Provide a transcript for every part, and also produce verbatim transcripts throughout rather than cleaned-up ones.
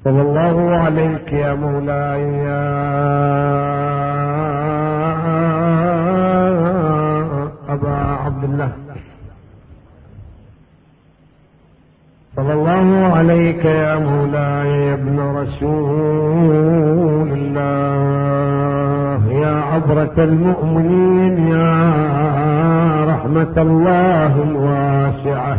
صلى الله عليك يا مولاي يا أبا عبد الله، صلى الله عليك يا مولاي يا ابن رسول الله، يا عبرة المؤمنين، يا رحمة الله الواسعة،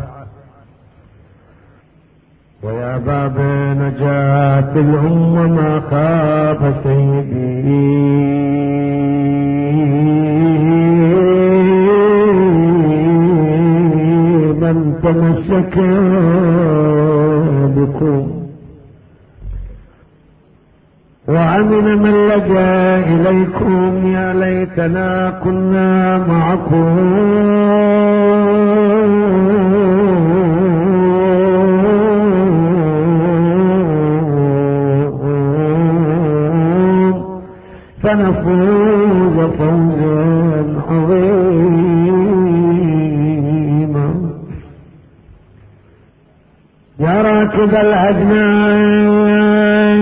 ويا باب نجاة الأمة ما خاب سيدي من تمسك بكم، وأمن من لجأ إليكم، يا ليتنا كنا معكم فنفوز فوزا عظيما. يا راكب الأدنان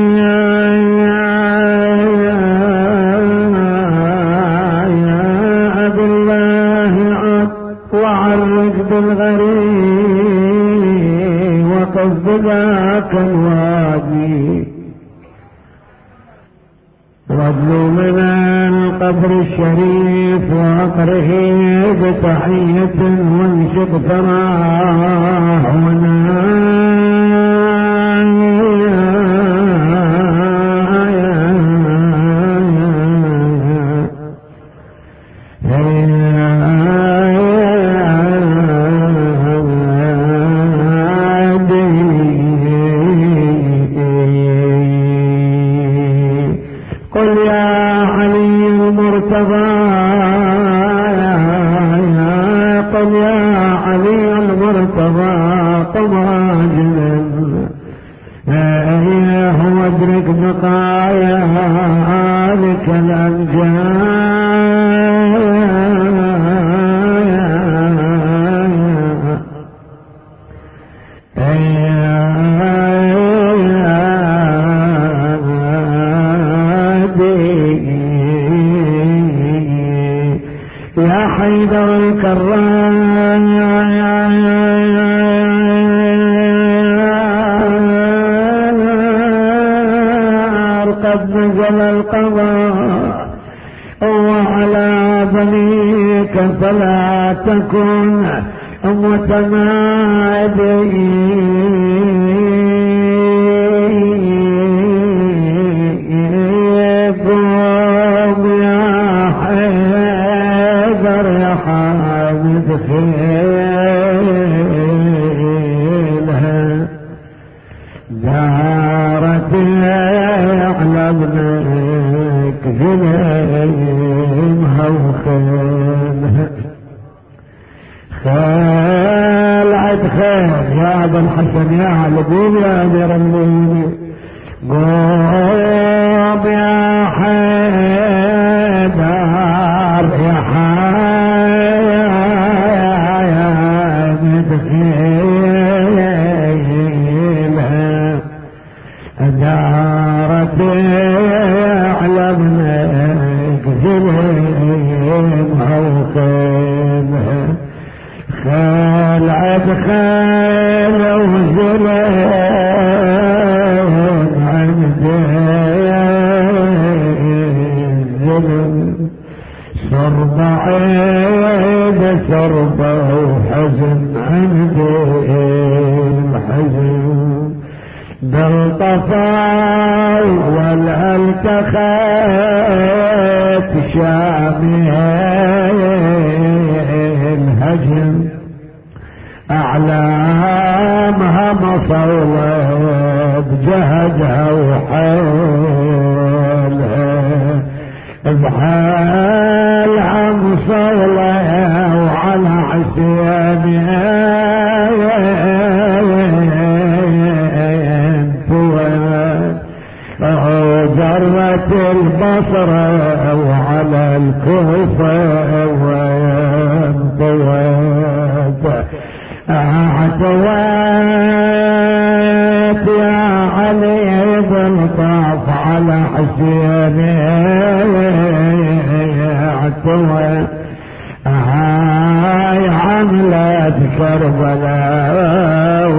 يا أبي الله عد وعرج بالغريب وقف ذاك الوادي، واجلوا من القبر الشريف وأقره بتحية وانشق ثراه تكن متنادي قوم يا حيدر يا حامد خيلها دارت على ابنك ذنبها وخيلها خلعت خير يا ابا الحسن يا علقوم يا امير المؤمنين، قوم يا حيدر يا حامد خيلها دارت على ابنك ذنبها وخيلها خلعت خيل وزلم عن الزلم صرب عيد صرب وحزن عن الحزن بل طفى ولا التخيت شامين هجم أعلامها مصوب جهدها وحولها بحالها مصولها وعلى عصيانها جرت البصرة وعلى الكوفة وانطوت اعتوات يا علي حبيب طاف على حسين اعتوى هاي عملت كربلاء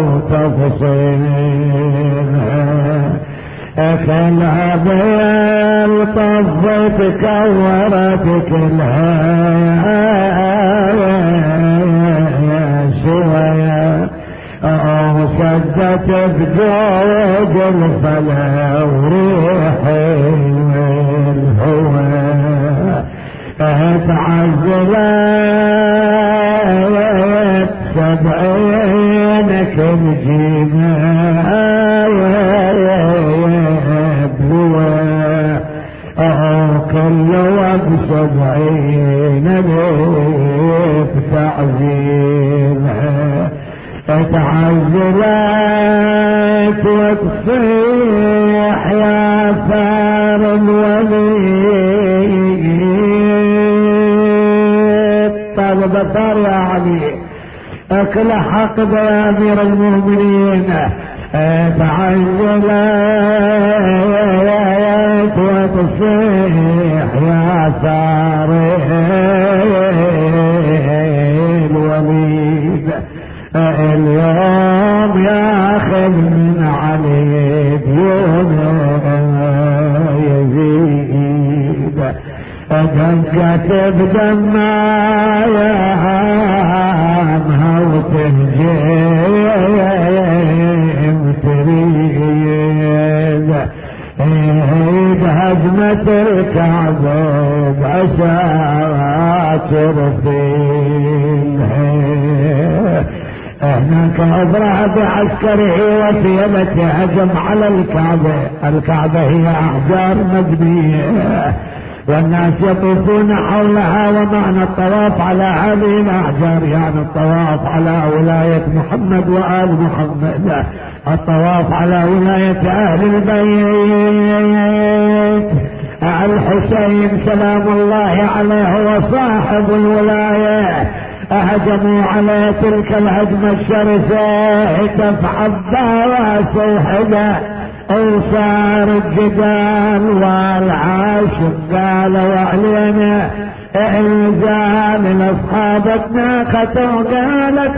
وتفصيلها كلها بالطفت كورت كلها شوية وسدت بجوج الفلا وريح الهوى تعزلت سبعينك الجمال كل وقت سبعين بيت تعزيمها تعزلت وتصيح يا ثار الوليد طالب ثار يا علي اكل حق يا امير المؤمنين تعزلت وتصيح يا ثار الوليد اليوم ياخذ من علي ديون يزيد دقت بدمايا وتهجم تريد عيد هجمة الكعبة بعشاكر فيها هناك أضرع بعسكره وثيابته هجم على الكعبة. الكعبة هي أحجار مبنية والناس يطوفون حولها، ومعنى الطواف على هذه الأحجار يعني الطواف على ولاية محمد وآل محمد، الطواف على ولاية أهل البيت. الحسين سلام الله عليه وصاحب الولاية أهجموا على تلك الهجمة الشرسة، هتف عباس وحدة وصار الجدال والعاشق قالوا علينا انزال لاصحابتنا قتوا قالت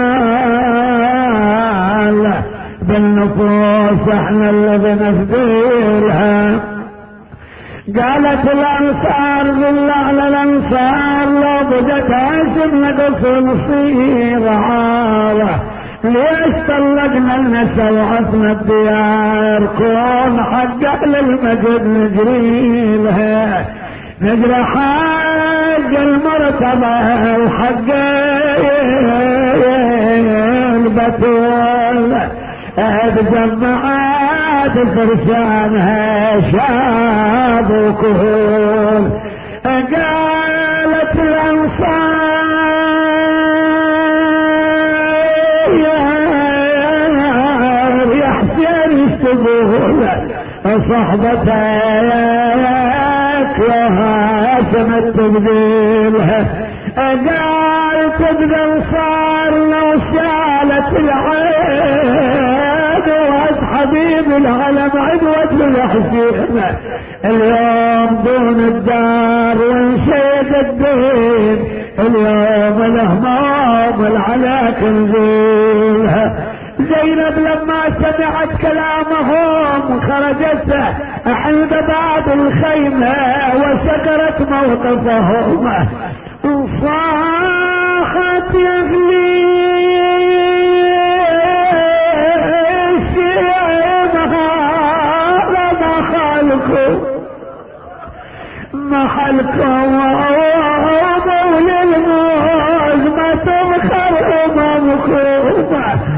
محال بالنفوس احنا اللي نفديلها. قالت الانصار بالله على الانصار لو بدت هاشم نقص نصير عاره، ليش طلقنا النسا وعصنا الديار كون حق اهل المجد نجري لها، نجري حق المرتبة وحق البتول بجمعات فرسانها شاب وكهول. قالت الانصار يا حسين يشتغل صحبتك وهاشم التبديلها. قال تبدأ صار لو شالت العين وهز حبيب العلم عدوة للحسين اليوم دون الدار وانشيد الدين، اليوم الهمام العلاك نزولها. زينب لما سمعت كلامهم خرجت عند باب الخيمة وشكرت موقفهم وصاحت يغليش هذا محلكم محلكم ومولي الموز ما تبخر امامكم.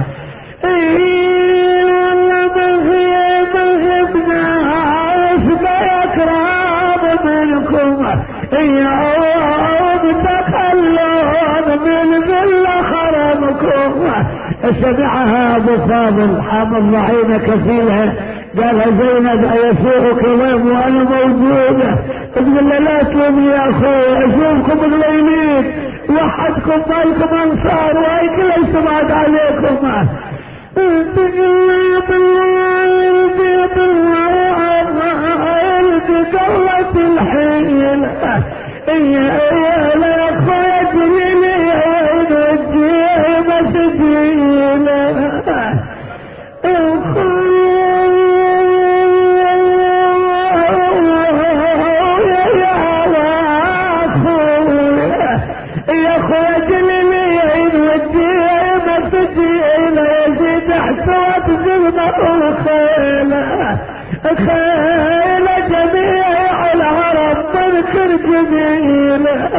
يوم تخلون من ذل خرمكم. سمعها ابو فاضل حامل ضعينه كفيلها قالها زينب ايسوعك وين وانا موجوده؟ تقول له لا تلوم يا اخوي اشوفكم الليلين وحدكم مالكم انصار وهيك ليس بعد عليكم. تقول له بالله البيت خيل جميع العرب تذكر جميله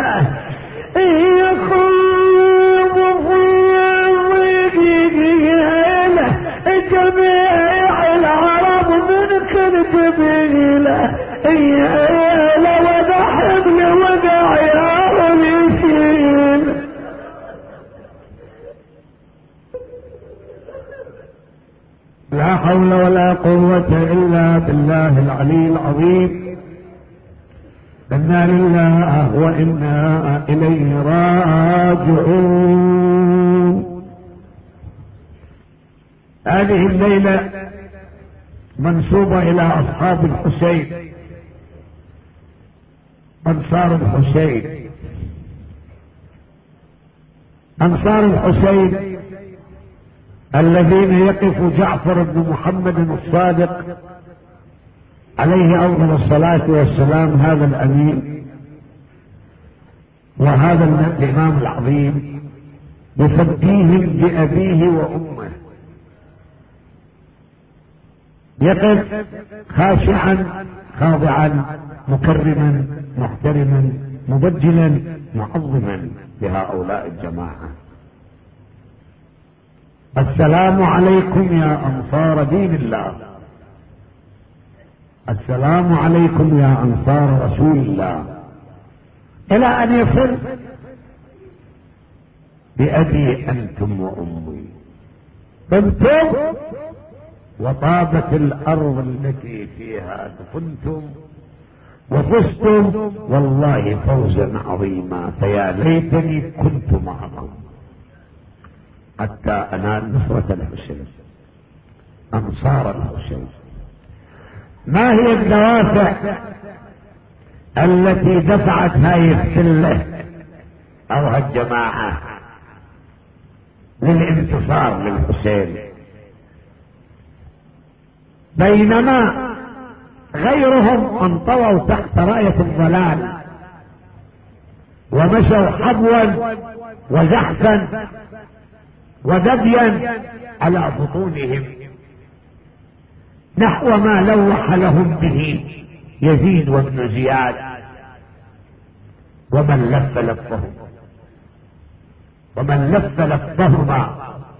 يخوض في ضيقه جميع العرب تذكر جميله لو ذهب لوقع يا يشيل. لا حول ولا قوة إلا بالله العلي العظيم. إنا لله وإنا إليه راجعون. هذه الليلة منسوبة إلى أصحاب الحسين، أنصار الحسين. أنصار الحسين الذين يقف جعفر بن محمد الصادق عليه أفضل الصلاة والسلام، هذا الأمين وهذا الإمام العظيم، يفديهم بأبيه وأمه، يقف خاشعا خاضعا مكرما محترما مبجلا معظما لهؤلاء الجماعة. السلام عليكم يا أنصار دين الله، السلام عليكم يا أنصار رسول الله، إلى أن يصل بأبي أنتم وأمي طبتم وطابت الأرض التي فيها دفنتم وفزتم والله فوزا عظيما، فيا ليتني كنت معهم حتى أنال نصرة الحسين. أنصار الحسين، ما هي الدوافع التي دفعت هاي السلة أو هالجماعة للانتصار للحسين؟ بينما غيرهم انطووا تحت راية الضلال ومشوا حبوا وزحفا ودبيا على بطونهم نحو ما لوح لهم به يزيد وابن زياد ومن لف لفهم ومن لف لفهما،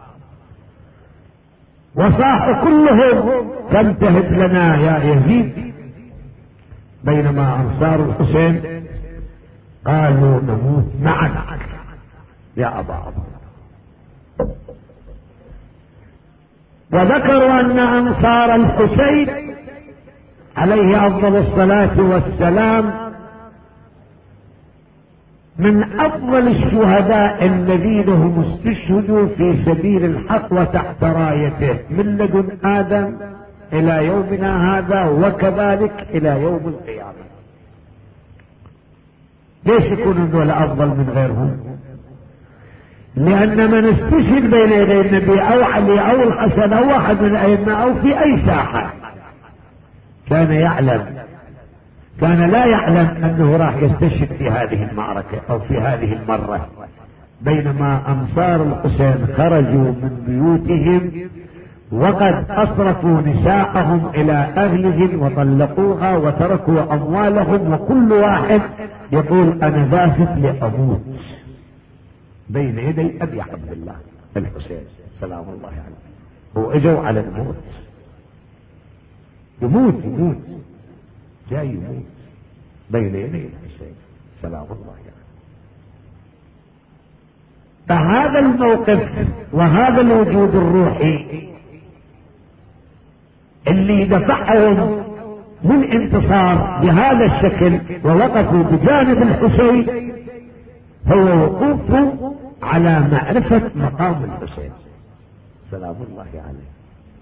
وصاحوا كلهم تنتهب لنا يا يزيد، بينما أنصار الحسين قالوا نموت معك يا أبا عبد. وذكروا أن أنصار الحسين عليه أفضل الصلاة والسلام من أفضل الشهداء الذين هم استشهدوا في سبيل الحق وتحت رايته من لدن آدم إلى يومنا هذا وكذلك إلى يوم القيامة. ليش يكونوا دول أفضل من غيرهم؟ لأن من استشهد بين يدي النبي أو علي أو الحسن أو واحد من الأئمة أو في أي ساحة كان يعلم، كان لا يعلم أنه راح يستشهد في هذه المعركة أو في هذه المرة، بينما أنصار الحسين خرجوا من بيوتهم وقد أصرفوا نساءهم إلى أهلهم وطلقوها وتركوا أموالهم، وكل واحد يقول أنا ذاهب لأموت بين يدي أبي عبد الله الحسين سلام الله عليه. وإجوا على الموت، يموت يموت جاي يموت بين يدي الحسين سلام الله عليه. فهذا الموقف وهذا الوجود الروحي اللي دفعهم للانتصار بهذا الشكل ووقفوا بجانب الحسين هو وقوفه على معرفة مقام الحسين سلام الله عليه.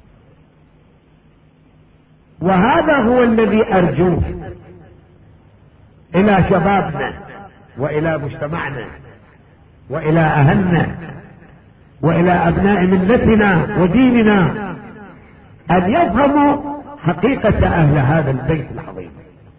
وهذا هو الذي أرجوه إلى شبابنا وإلى مجتمعنا وإلى أهلنا وإلى أبناء ملتنا وديننا أن يفهموا حقيقة أهل هذا البيت العظيم،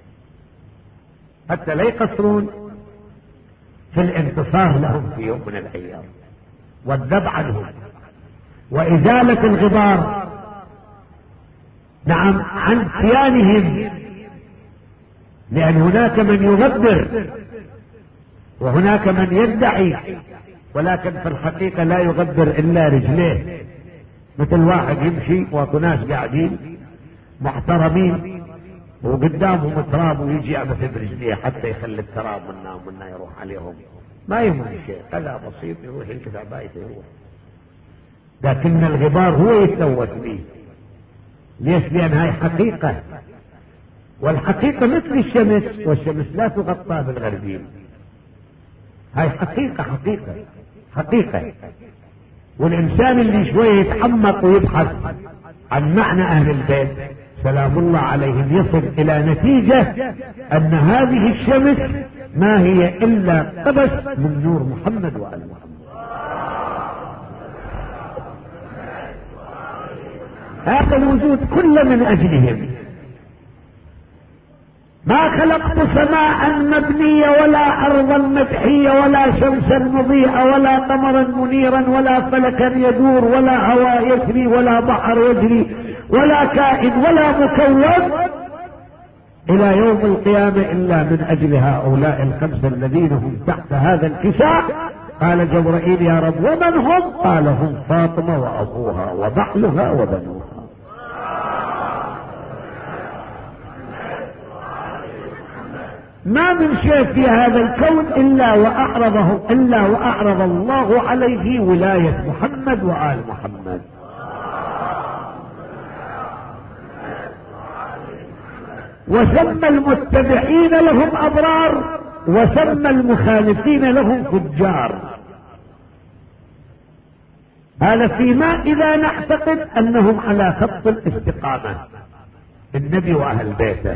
حتى لا يقصرون في الانتصار لهم في يوم من الأيام والذب عنهم وإزالة الغبار نعم عن صيانهم، لأن هناك من يغدر وهناك من يدعي، ولكن في الحقيقة لا يغدر إلا رجليه. مثل واحد يمشي وناس قاعدين محترمين وقدامهم تراب ويجي يعبث برجليه حتى يخلي التراب منا ومنا يروح عليهم، ما يهمه شيء، هذا بسيط، يروح ينكفع بايته يروح. لكن الغبار هو يتلوث به. ليش؟ لأن هاي حقيقة، والحقيقة مثل الشمس، والشمس لا تغطى بالغربين. هاي حقيقة حقيقة حقيقة. والإنسان اللي شوية يتحمق ويبحث عن معنى أهل البيت سلام الله عليهم يصل إلى نتيجة أن هذه الشمس ما هي إلا قبس من نور محمد وآل محمد. هذا الوجود كله من أجلهم. ما خلقت سماء مبنية ولا أرضا مدحية ولا شمسا مضيئة ولا قمرا منيرا ولا فلكا يدور ولا هواء يجري ولا بحر يجري ولا كائن ولا مكون إلى يوم القيامة إلا من أجل هؤلاء الخمسة الذين هم تحت هذا الكساء. قال جبرائيل يا رب ومن هم؟ قال هم فاطمة وأبوها وبحلها وبنوها. ما من شيء في هذا الكون إلا وأعرضه إلا وأعرض الله عليه ولاية محمد وآل محمد. وسمى المتبعين لهم أبرار وسمى المخالفين لهم فجار. هذا فيما إذا نعتقد أنهم على خط الاستقامة النبي وأهل بيته.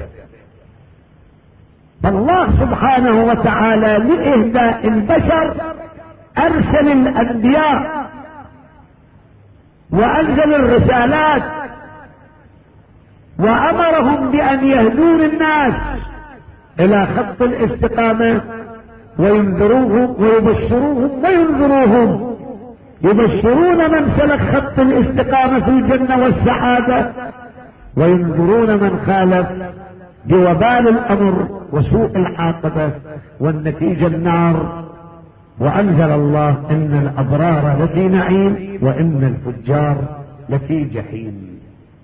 فالله سبحانه وتعالى لإهداء البشر أرسل الأنبياء وأنزل الرسالات وأمرهم بأن يهدون الناس إلى خط الاستقامة وينذروهم ويبشروهم وينذروهم. يبشرون من سلك خط الاستقامة في الجنة والسعادة، وينذرون من خالف بوبال الأمر وسوء العاقبة والنتيجة النار. وأنزل الله إن الأبرار لفي نعيم وإن الفجار لفي جحيم.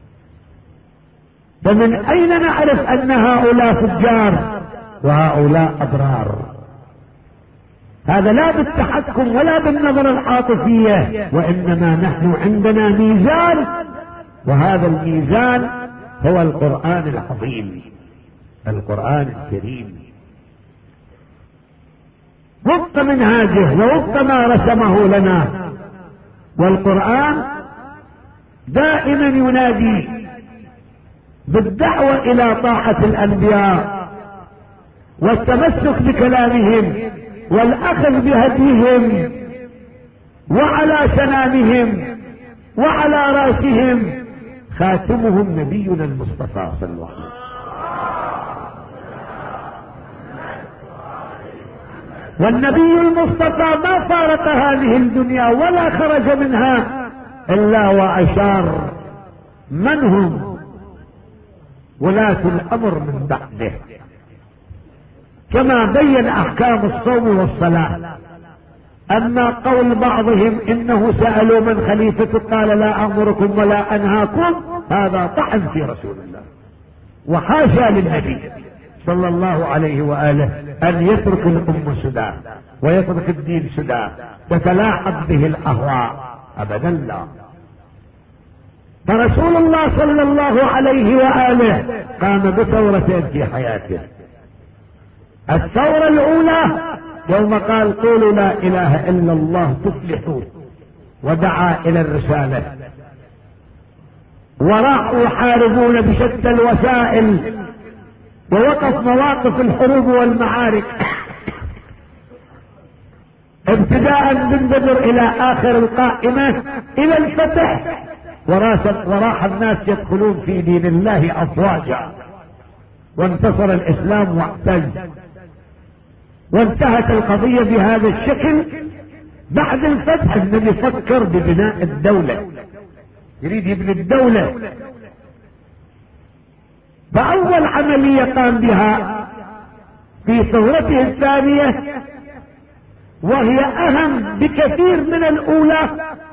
فمن أين نعرف أن هؤلاء فجار وهؤلاء أبرار؟ هذا لا بالتحكم ولا بالنظرة العاطفية، وإنما نحن عندنا ميزان، وهذا الميزان هو القرآن العظيم، القرآن الكريم، وفق منهاجه ووفق ما رسمه لنا. والقرآن دائما ينادي بالدعوة إلى طاعة الأنبياء والتمسك بكلامهم والأخذ بهديهم، وعلى سنامهم وعلى رأسهم خاتمهم نبينا المصطفى صلى الله عليه وسلم. والنبي المصطفى ما فارق هذه الدنيا ولا خرج منها إلا وأشار من هم ولاة الأمر من بعده، كما بين أحكام الصوم والصلاة. أما قول بعضهم إنه سألوا من خليفته قال لا أمركم ولا أنهاكم، هذا طعن في رسول الله، وحاشا للنبي صلى الله عليه وآله أن يترك الأمة سدى ويترك الدين سدى تتلاعب به الأهواء، أبدا لا. فرسول الله صلى الله عليه وآله قام بثورتين في حياته. الثورة الأولى يوم قال قولوا لا إله إلا الله تفلحوا، ودعا إلى الرسالة، وراحوا يحاربون بشتى الوسائل، ووقف مواقف الحروب والمعارك ابتداء من بدر إلى آخر القائمة إلى الفتح، وراح الناس يدخلون في دين الله أفواجا، وانتصر الإسلام واعتز، وانتهت القضية بهذا الشكل. بعد الفتح النبي فكر ببناء الدولة، يريد يبني الدولة، أول عملية قام بها في ثورته الثانية، وهي أهم بكثير من الأولى،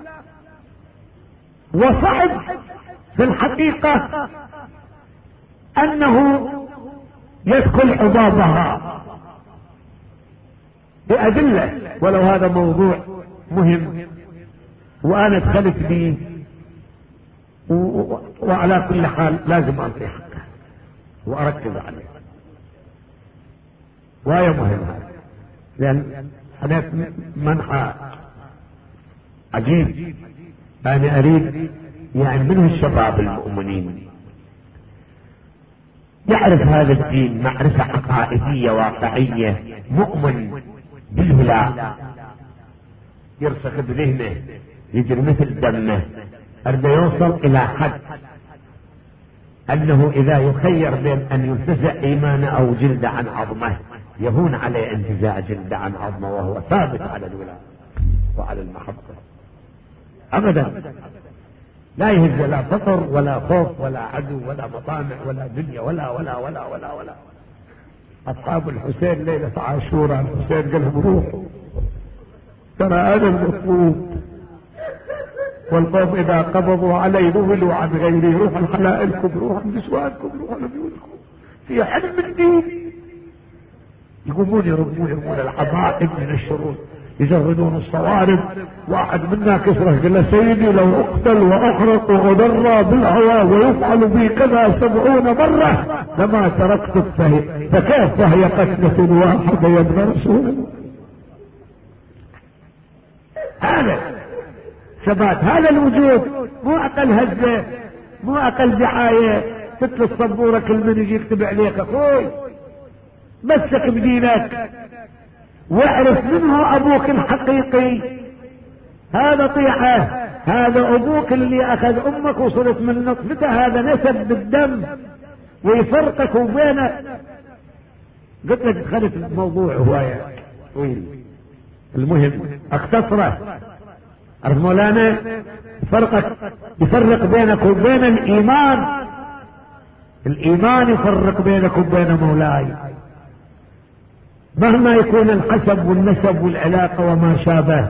وصعب في الحقيقة أنه يدخل حبابها بأدلة، ولو هذا موضوع مهم وأنا دخلت به، وعلى كل حال لازم أعطي حقه وأركز عليه، وهي مهمة، لأن أنا منحى عجيب. أنا أريد يعني منه الشباب المؤمنين يعرف هذا الدين معرفة عقائدية واقعية، مؤمن بالهلال يرسخ بذهنه، يجري مثل دمه، أرد يوصل إلى حد أنه إذا يخير بين أن ينتزع إيمانه أو جلد عن عظمه يهون عليه انتزاع جلد عن عظمه، وهو ثابت على الولاء وعلى المحبة أبدا، لا يهز لا فطر ولا خوف ولا عدو ولا مطامع ولا دنيا ولا ولا ولا ولا ولا. أصحاب الحسين ليلة عاشوراء الحسين قال لهم روحوا، ترى أنا المطلوب، والقوم إذا قبضوا علي ذهلوا عن غيري، روحوا لحلائلكم، روحوا لنسوانكم، روحوا لبيوتكم، في حلم الدين. يقومون يرمون يرمون الحبائب من الشرور، يجردون الصوارب. واحد منا كسره قال له سيدي لو اقتل واحرق واضر بالهواء ويفعل بي كذا سبعون مرة لما تركت فهي، فكيف وهي قتلة واحدة يا ابن رسول الله؟ هذا ثبات، هذا الوجود، مو اقل هزة، مو اقل دعاية تتل الصبورة كل من يجي يكتب عليك اخوي. مسك بدينك واعرف منه ابوك الحقيقي، هذا طيعه، هذا ابوك اللي اخذ امك وصلت من نطفته، هذا نسب بالدم ويفرقك وبينك. قلت لك دخلت الموضوع هواية طويل، المهم اختصره. عرف مولانا فرقك، يفرق بينك وبين الايمان، الايمان يفرق بينك وبين مولاي، مهما يكون الحسب والنسب والعلاقة وما شابه،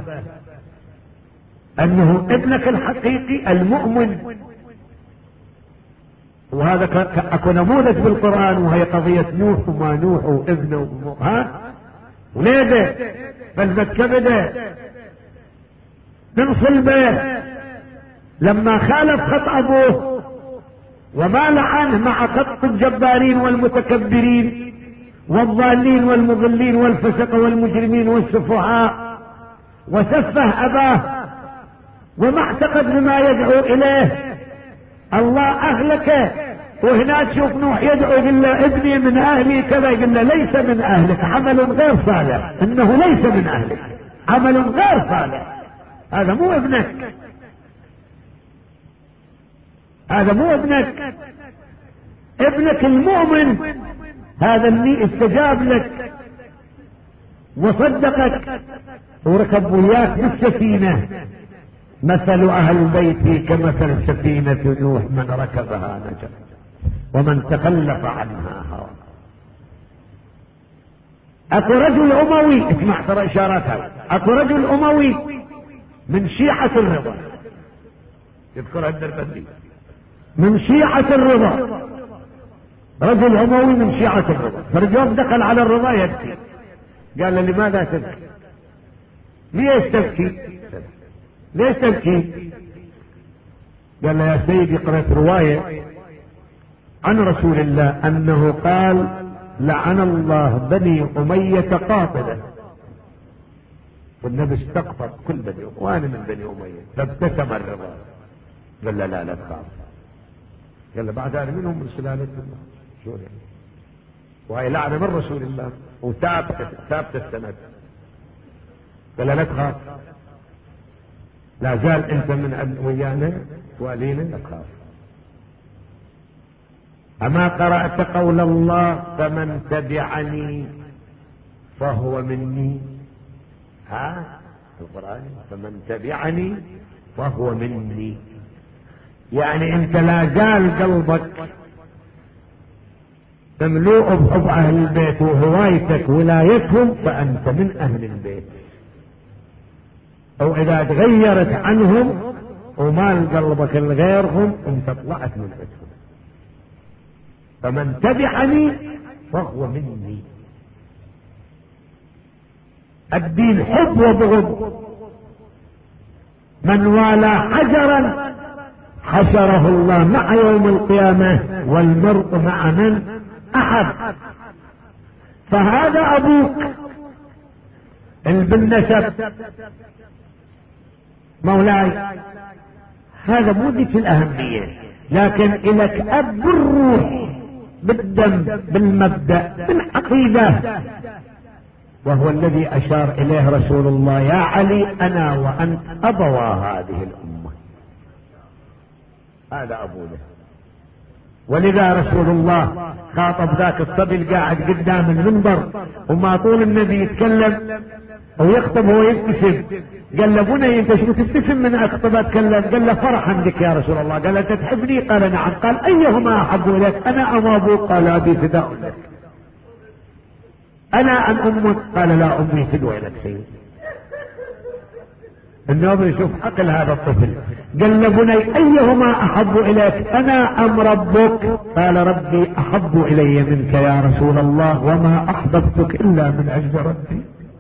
انه ابنك الحقيقي المؤمن. وهذا اكو نموذج بالقرآن، وهي قضية نوح وما نوح وابنه ها وليده بل كبده من صلبه، لما خالف خط ابوه ومال عنه مع خط الجبارين والمتكبرين والضالين والمضلين والفسق والمجرمين والسفهاء، وسفه اباه وما اعتقد بما يدعو اليه، الله اهلك. وهناك شوف نوح يدعو يقول له ابني من اهلي كذا، يقول له ليس من اهلك، عمل غير صالح، انه ليس من اهلك، عمل غير صالح، هذا مو ابنك، هذا مو ابنك. ابنك المؤمن هذا اللي استجاب لك وصدقك وركب وياك بالسفينة. مثل اهل بيتي كمثل سفينة نوح، من ركبها نجا ومن تخلف عنها هوى. اكو رجل اموي، اسمع ترى اشاراتها، اكو رجل اموي من شيعة الرضا، يذكرها الدربندي، من شيعة الرضا، رجل اموي من شيعة الرضا. فرجل دخل على الرضا يبكي، قال له لماذا تبكي؟ ليش تبكي؟ ليش تبكي؟ قال له يا سيدي قرأت رواية عن رسول الله انه قال لعن الله بني امية قاطبة، والنبي استقطب كل بني، وانا من بني امية. فابتسم الرضا قال له لا لا تخاف، قال له بعد انا منهم من سلالة الله، شو يعني؟ وهي لعنة من رسول الله وثابتة ثابتة السند. قال له لا تخاف، لا زال انت من ويانا توالينا، لا تخاف. اما قرأت قول الله فمن تبعني فهو مني؟ ها القرآن فمن تبعني فهو مني، يعني انت لا زال قلبك مملوء بحب اهل البيت وهوايتك ولايتهم فانت من اهل البيت. او اذا تغيرت عنهم ومال قلبك لغيرهم انت طلعت من بيتهم. فمن تبعني فهو مني. الدين حب وبغض. من والى حجرا حشره الله مع يوم القيامة والمرء مع من احب. فهذا ابوك بالنسب مولاي، هذا مو ذيك الاهمية، لكن الك اب بالروح بالدم بالمبدأ بالعقيدة، وهو الذي اشار اليه رسول الله: يا علي انا وانت ابوا هذه الامة. هذا ابونا. ولذا رسول الله خاطب ذاك الصبي القاعد قدام المنبر وما طول النبي يتكلم ويخطب هو يبتسم، قال له: بني انت شو تبتسم من اخطب اتكلم؟ قال له: فرحا بك يا رسول الله. قال: انت تحبني؟ قال: نعم. قال: ايهما احب اليك، انا ام ابوك؟ قال: ابي فداء لك. انا ام امك؟ قال: لا، امي فدوى لك سيدي. النوم يشوف عقل هذا الطفل. قال له: بني ايهما احب اليك، انا ام ربك؟ قال: ربي احب الي منك يا رسول الله، وما احببتك الا من اجل ربي.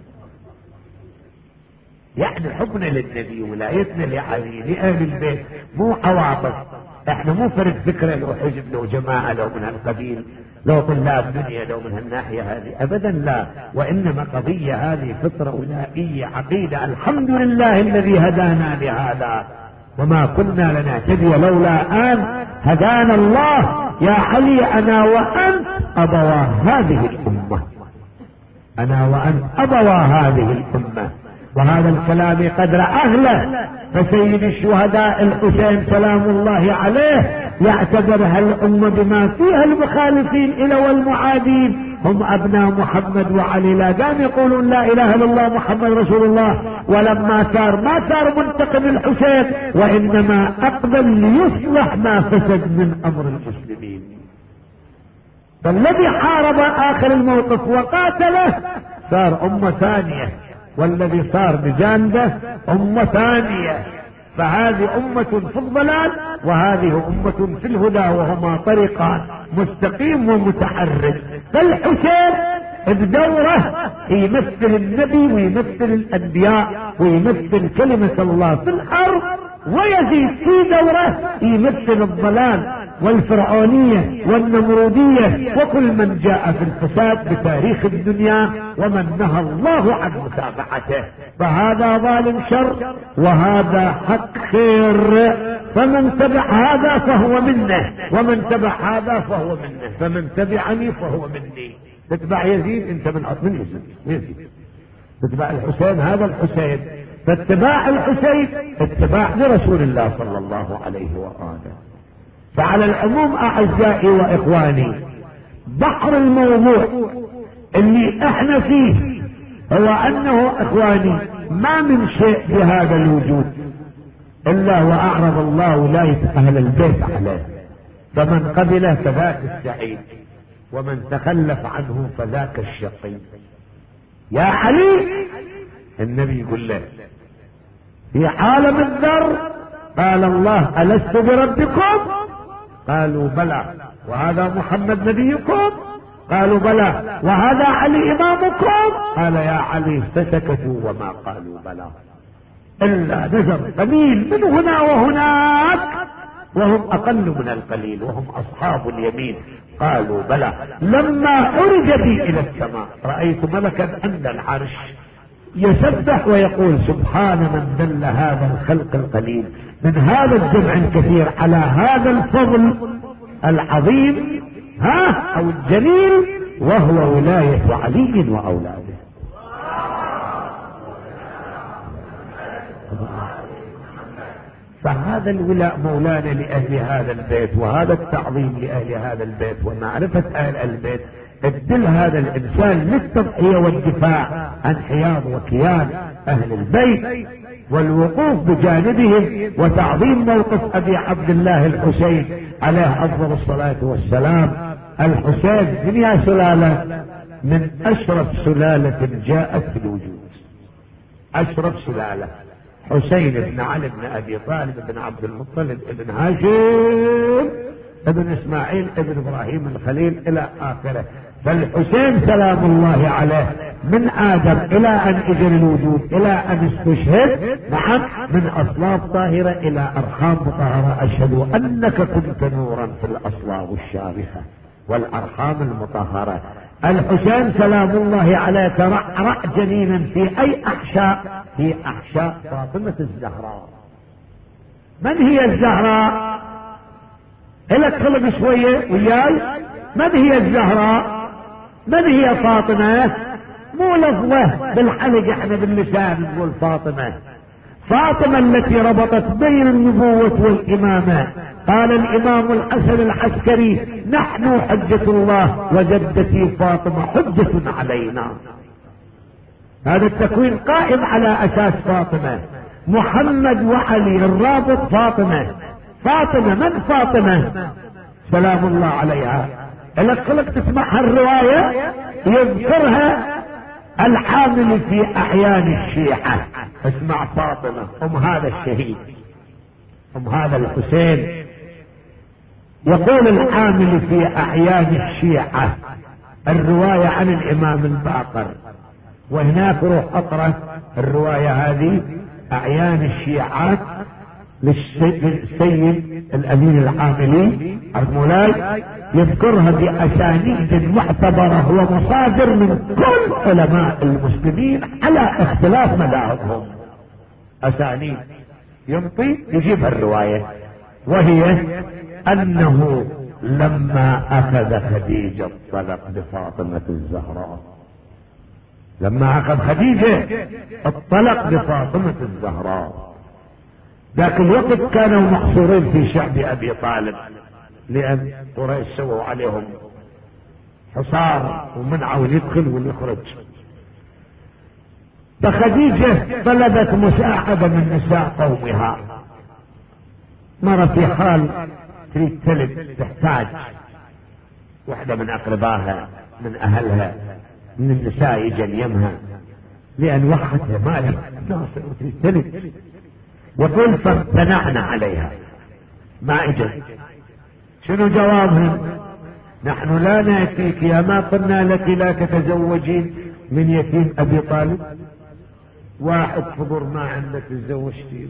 يعني حبنا للنبي ولايتنا لعلي لأهل البيت مو عواطف. احنا مو فرد فكرة لو حزب لو جماعة لو من هالقبيل لو طلاب دنيا لو من هالناحية هذه، ابدا لا. وانما قضية هذه فطرة ولائية عقيدة. الحمد لله الذي هدانا لهذا وما كنا لنهتدي لولا ان هدانا الله. يا علي انا وانت ابوا هذه الامة، انا وانت ابوا هذه الامة. وهذا الكلام قدر اهله. فسيد الشهداء الحسين سلام الله عليه يعتبر هالامة بما فيها المخالفين الى والمعادين هم ابناء محمد وعلي. لا دام يقولون لا اله الا الله محمد رسول الله. ولما ثار ما ثار منتقم الحسين، وانما اقبل ليصلح ما فسد من امر المسلمين. فالذي حارب اخر الموقف وقاتله صار امة ثانية، والذي صار بجانبه أمة ثانية. فهذه أمة في الضلال وهذه أمة في الهدى، وهما طريقان مستقيم ومتحرك. فالحسين بدوره يمثل النبي ويمثل الأنبياء ويمثل كلمة الله في الأرض، ويزيد في دوره يمثل الضلال والفرعونية والنمرودية وكل من جاء في الفساد بتاريخ الدنيا ومن نهى الله عن متابعته. فهذا ظالم شر وهذا حق خير. فمن تبع هذا فهو منه ومن تبع هذا فهو منه. فمن تبعني فهو مني. تتبع يزيد انت من من يزيد يزيد. تتبع الحسين هذا الحسين. فاتباع الحسين اتباع لرسول الله صلى الله عليه وآله. فعلى العموم اعزائي واخواني، بحر الموضوع اللي احنا فيه هو انه اخواني ما من شيء بهذا الوجود الا واعرض الله ولاية اهل البيت عليه. فمن قبله فذاك السعيد، ومن تخلف عنه فذاك الشقي. يا علي النبي يقول له في عالم الذر قال الله: ألست بربكم؟ قالوا بلى. وهذا محمد نبيكم؟ قالوا بلى. وهذا علي إمامكم؟ قال يا علي. فسكتوا وما قالوا بلى إلا نزر قليل من هنا وهناك وهم أقل من القليل وهم أصحاب اليمين. قالوا بلى. لما عرج بي إلى السماء رأيت ملكا عند العرش يسبح ويقول: سبحان من دل هذا الخلق القليل من هذا الجمع الكثير على هذا الفضل العظيم ها او الجليل، وهو ولاية علي واولاده. فهذا الولاء مولانا لأهل هذا البيت، وهذا التعظيم لأهل هذا البيت ومعرفة أهل البيت تدل هذا الإنسان للتضحية والدفاع عن حياض وكيان أهل البيت والوقوف بجانبهم وتعظيم موقف أبي عبد الله الحسين عليه أفضل الصلاة والسلام. الحسين من يا سلالة؟ من أشرف سلالة جاءت في الوجود، أشرف سلالة، حسين بن علي بن أبي طالب بن عبد المطلب بن هاشم ابن إسماعيل ابن إبراهيم الخليل إلى آخره. فالحسين سلام الله عليه من آدم إلى أن إجر الوجود إلى أن استشهد، نعم، من أصلاب طاهرة إلى أرحام مطهرة. أشهد أنك كنت نورا في الأصلاب الشامخة والأرحام المطهرة. الحسين سلام الله عليه ترعرع جنينا في أي أحشاء؟ في أحشاء فاطمة الزهراء. من هي الزهراء؟ إلك خلق شوية وياي. من هي الزهراء؟ من هي فاطمة؟ مو لفظة بالحلق، احنا باللسان نقول فاطمة. فاطمة التي ربطت بين النبوة والإمامة. قال الإمام الحسن العسكري: نحن حجة الله وجدتي فاطمة حجة علينا. هذا التكوين قائم على أساس فاطمة. محمد وعلي الرابط فاطمة. فاطمة من فاطمة؟ سلام الله عليها. إلك خلق تسمعها الرواية يذكرها الحامل في أعيان الشيعة. اسمع فاطمة أم هذا الشهيد، أم هذا الحسين. يقول الحامل في أعيان الشيعة الرواية عن الإمام الباقر، وهناك روح أقرأ الرواية هذه أعيان الشيعات للسيد الأمين العاملي المولاي، يذكرها بأسانيد معتبرة ومصادر من كل علماء المسلمين على اختلاف مذاهبهم. أسانيد ينطي يجيب الرواية، وهي أنه لما أخذ خديجة الطلق بفاطمة الزهراء، لما أخذ خديجة الطلق بفاطمة الزهراء، ذاك الوقت كانوا محصورين في شعب أبي طالب، لأن قريش سووا عليهم حصار ومنعوا يدخل واليخرج. فخديجة طلبت مساعدة من نساء قومها. مرة في حال تريد تلد، تحتاج واحدة من أقربائها من أهلها من النساء يجي يمها، لأن وحدها مالها ناصر وتريد تلد. يقول فامتنعنا عليها، ما اجت. شنو جوابهم؟ نحن لا نأتيك يا ما قلنا لك لا تتزوجين من يتيم أبي طالب. واحد فضر ما عندك تزوجتي.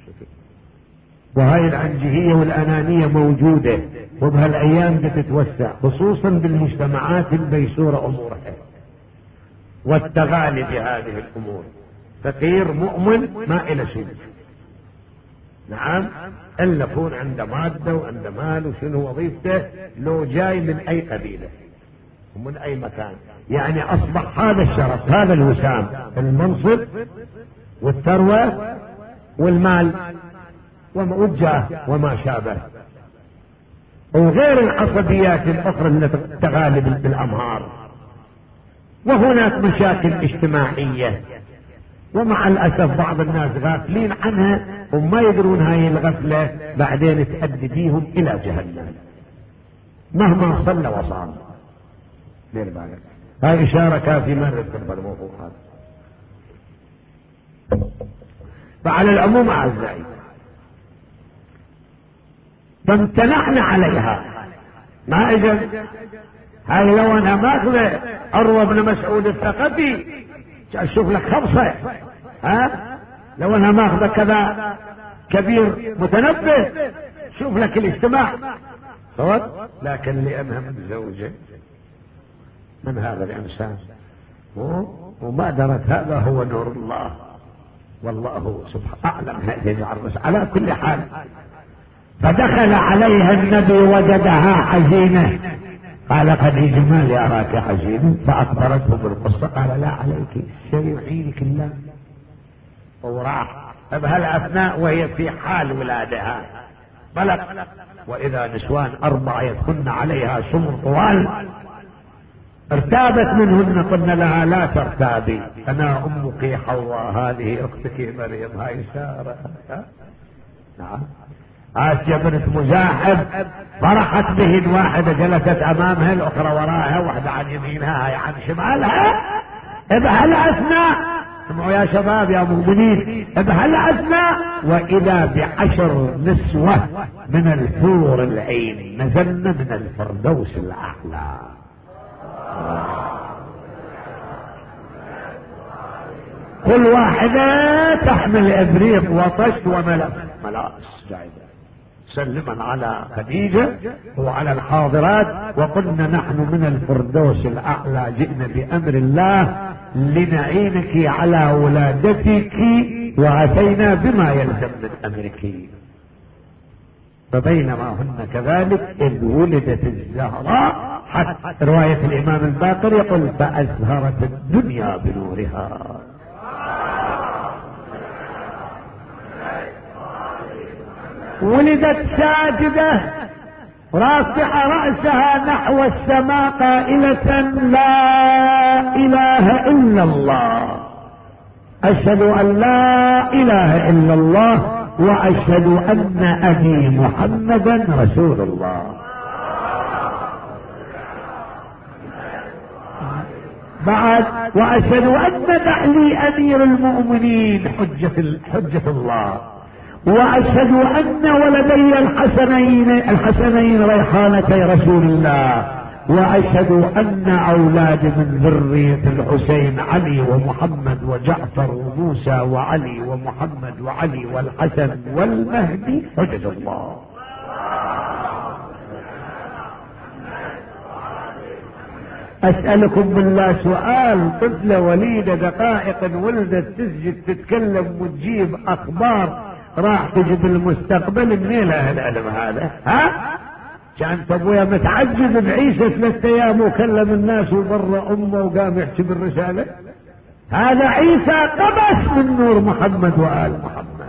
وهاي العنجهية والأنانية موجودة وبهالأيام بتتوسع، خصوصا بالمجتمعات الميسورة أمورها والتغالي بهذه الأمور. فقير مؤمن ما إلى شيء، نعم، إلا يكون عنده مادة وعنده مال وشنو وظيفته، لو جاي من أي قبيلة ومن أي مكان. يعني أصبح هذا الشرف، هذا الوسام، المنصب والثروة والمال والجاه وما شابه، وغير العصبيات الأخرى التي تغالب بالأمهار. وهناك مشاكل اجتماعية، ومع الأسف بعض الناس غافلين عنها وما يدرون هاي الغفلة بعدين تؤدي بيهم إلى جهنم مهما صلى وصام. دير بالك، هاي إشارة كافية ما نذكر بالموضوع هذا. فعلى العموم أعزائي، فامتنعنا عليها، ما اجل. هاي لو انها ماخذة عروة بن مسعود الثقفي شوف لك خمسة، ها، لو انها ماخذة كذا كبير متنبه شوف لك الاجتماع صوت. لكن لانها متزوجة من هذا الانسان وما درت هذا هو نور الله، والله سبحانه اعلم هذه العرس. على كل حال، فدخل عليها النبي وجدها حزينة. قال خديجة ما لي أراك حزينة؟ فأخبرته بالقصة. قال لا عليك، سيعينك الله. وراح بهالأثناء وهي في حال ولادها بلغ، وإذا نسوان أربعة يدخلن عليها سمر طوال. ارتابت منهن، قلنا لها لا ترتابي، أنا أمك حواء، هذه أختك مريم، هاي سارة. نعم، آسيا بنت مزاحم فرحت به، واحدة جلست امامها الاخرى وراها، واحدة عن يمينها هاي عن شمالها. بهالاثناء اسمعوا يا شباب يا مؤمنين، بهالاثناء واذا بعشر نسوة من الحور العين نزلن من الفردوس الاعلى. كل واحدة تحمل ابريق وطش وملف ملاس جايبة سلما على خديجة وعلى الحاضرات، وقلنا نحن من الفردوس الاعلى جئنا بامر الله لنعينك على ولادتك واتينا بما يلزم من امرك. فبينما هن كذلك اذ ولدت الزهراء، حتى رواية الامام الباقر يقول فازهرت الدنيا بنورها. ولدت ساجدة رافعة رأسها نحو السماء قائلة لا اله الا الله، اشهد ان لا اله الا الله واشهد ان ابي محمدا رسول الله. بعد واشهد ان بعلي امير المؤمنين حجة حجة الله، واشهد ان ولدي الحسنين الحسنين ريحانتي رسول الله، واشهد ان اولادي من ذرية الحسين علي ومحمد وجعفر وموسى وعلي ومحمد وعلي والحسن والمهدي حجة الله. اسألكم بالله سؤال، طفلة وليدة دقائق ولدت تسجد تتكلم وتجيب اخبار راح تجيب المستقبل منين العلم هذا؟ ها؟ كانت ابويا متعجب بعيسى ثلاثة ايام وكلم الناس وبر امه وقام يحكي بالرسالة. هذا عيسى قبس من نور محمد وآل محمد.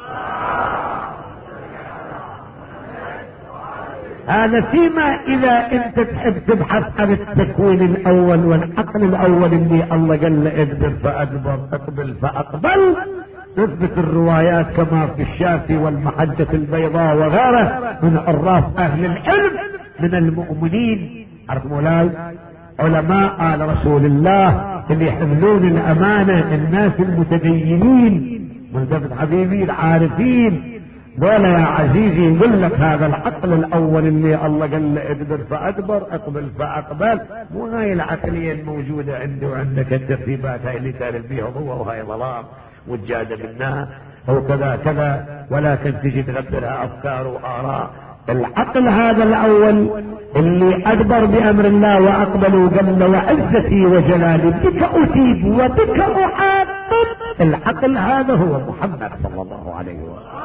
هذا فيما اذا انت تحب تبحث عن التكوين الاول والعقل الاول اللي الله قال له ادبر فادبر اقبل فاقبل، تثبت الروايات كما في الشافي والمحجة البيضاء وغيره من عراف اهل العلم من المؤمنين. عرف مولاي علماء آل رسول الله اللي يحملون الامانة، الناس المتدينين ملتفت حبيبي العارفين ولا يا عزيزي يقول لك هذا العقل الاول اللي الله قال له ادبر فادبر اقبل فاقبل، مو هاي العقلية الموجودة عنده وعندك الترتيبات هاي اللي تعرف بيها ضوء وهاي ظلام وتجادل الناس او كذا كذا، ولكن تجي تغبرها افكار واراء. العقل هذا الاول اللي ادبر بامر الله واقبل وقال له وعزتي وجلالي بك اثيب وبك اعاقب، العقل هذا هو محمد صلى الله عليه وسلم.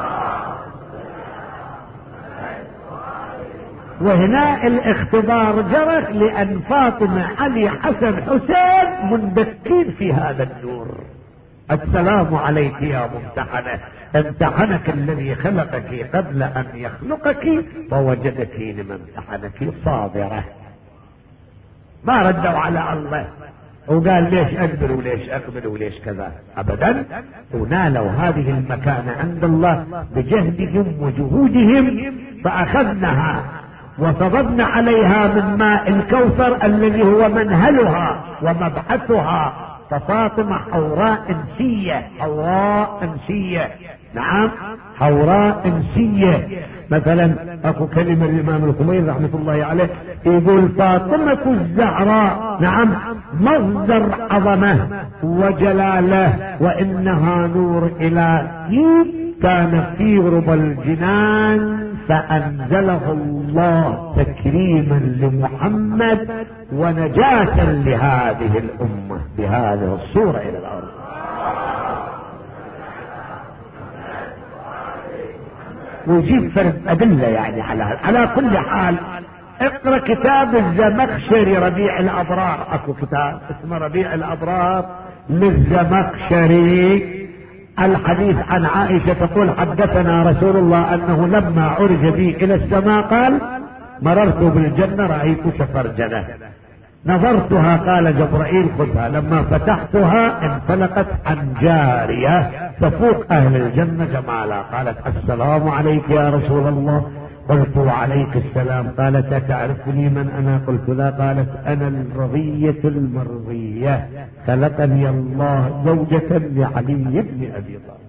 وهنا الاختبار جرى لان فاطمة علي حسن حسين مندكين في هذا النور. السلام عليك يا ممتحنة، امتحنك الذي خلقك قبل ان يخلقك فوجدك لما امتحنك صابرة. ما ردوا على الله وقال ليش اقبل وليش اقبل وليش كذا ابدا، ونالوا هذه المكانة عند الله بجهدهم وجهودهم، فاخذناها وصببنا عليها من ماء الكوثر الذي هو منهلها ومبعثها. ففاطمة حوراء انسية، حوراء انسية، نعم حوراء انسية. مثلا اكو كلمة الامام الخميني رحمة الله عليه يقول فاطمة الزهراء نعم مصدر عظمة وجلالة، وانها نور الهي كان في ربى الجنان فانزله الله تكريما لمحمد ونجاة لهذه الامة بهذه الصورة الى الارض. ويجيب فرد ادلة يعني على على كل حال. اقرأ كتاب الزمخشري ربيع الابرار، اكو كتاب اسمه ربيع الابرار للزمخشري. الحديث عن عائشة تقول حدثنا رسول الله انه لما عرج بي الى السماء قال مررت بالجنة رأيت سفرجلة. نظرتها قال جبرائيل خذها، لما فتحتها انطلقت عن جارية تفوق اهل الجنة جمالا، قالت السلام عليك يا رسول الله، قلت وعليك السلام، قالت تعرفني من انا؟ قلت لا، قالت انا الرضية المرضية، خلقني الله زوجة لعلي بن ابي طالب.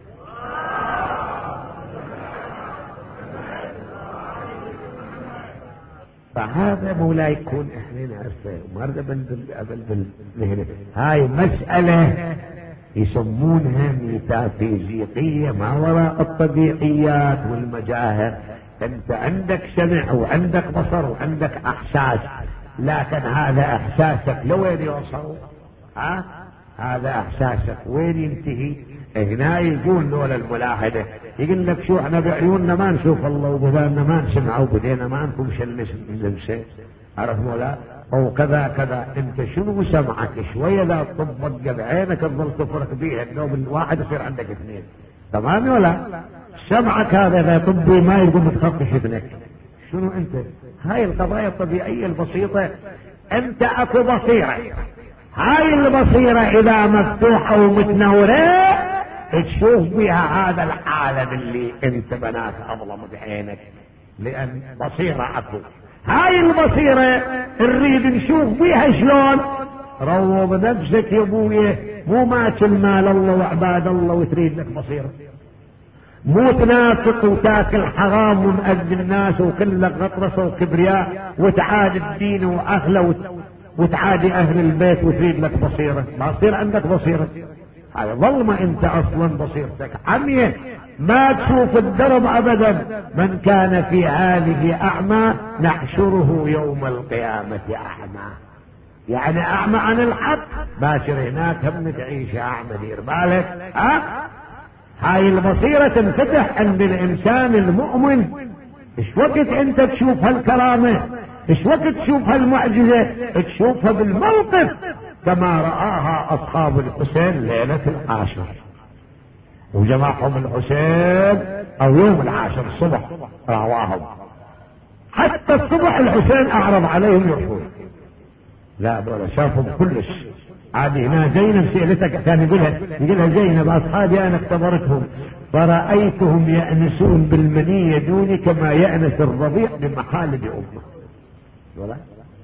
فهذا مولاي يكون احنا نعرفه ومرة بالمهنة. هاي مسألة يسمونها ميتافيزيقية ما وراء الطبيعيات والمجاهر. انت عندك سمع وعندك بصر وعندك احساس، لكن هذا احساسك لوين يوصل؟ ها هذا احساسك وين ينتهي؟ هنا يقول لولا الملاحدة يقول لك شو احنا بعيوننا ما نشوف الله، وبذاننا ما نسمع، وبدينا ما نكون شلمس نلمسه، عرف مولا؟ او كذا كذا. انت شنو سمعك شوية لا تطبق بعينك تظل تفرق بيها، النوم الواحد يصير عندك اثنين، تمام ولا؟ سمعك هذا اذا طبي ما يقوم تخطش اذنك. شنو انت؟ هاي القضايا الطبيعية البسيطة. انت اكو بصيرة، هاي البصيرة اذا مفتوحة ومتنورة تشوف بها هذا العالم اللي انت بناك اظلم بعينك، لان بصيرة اكو. هاي البصيرة نريد نشوف بها شلون. روض نفسك يا ابويا، مو ماكل مال الله وعباد الله وتريد لك بصيرة، مو تنافق وتاكل حرام ومأذي الناس وكلك غطرسة وكبرياء وتعادي الدين واهله وتعادي اهل البيت وتريد لك بصيرة. ما تصير عندك بصيرة، هاي ظلمة، انت اصلا بصيرتك عمية ما تشوف الدرب ابدا. من كان في هذه اعمى نحشره يوم القيامة اعمى، يعني اعمى عن الحق. باشر هناك هم تعيش اعمى، دير بالك. ها هاي البصيرة تنفتح عند الانسان المؤمن. ايش وقت انت تشوف هالكرامة، ايش وقت تشوف هالمعجزة، تشوفها بالموقف كما رآها اصحاب الحسين ليلة العاشر، وجمعهم الحسين او يوم العاشر الصبح رواهم، حتى الصبح الحسين اعرض عليهم يحفون، لا دول شافهم كلش عادي. هنا زينب سئلتك كان يقولها يقولها زينب اصحابي انا اختبرتهم فرأيتهم يأنسون بالمنية دوني كما يأنس الرضيع بمحالب امه. ولا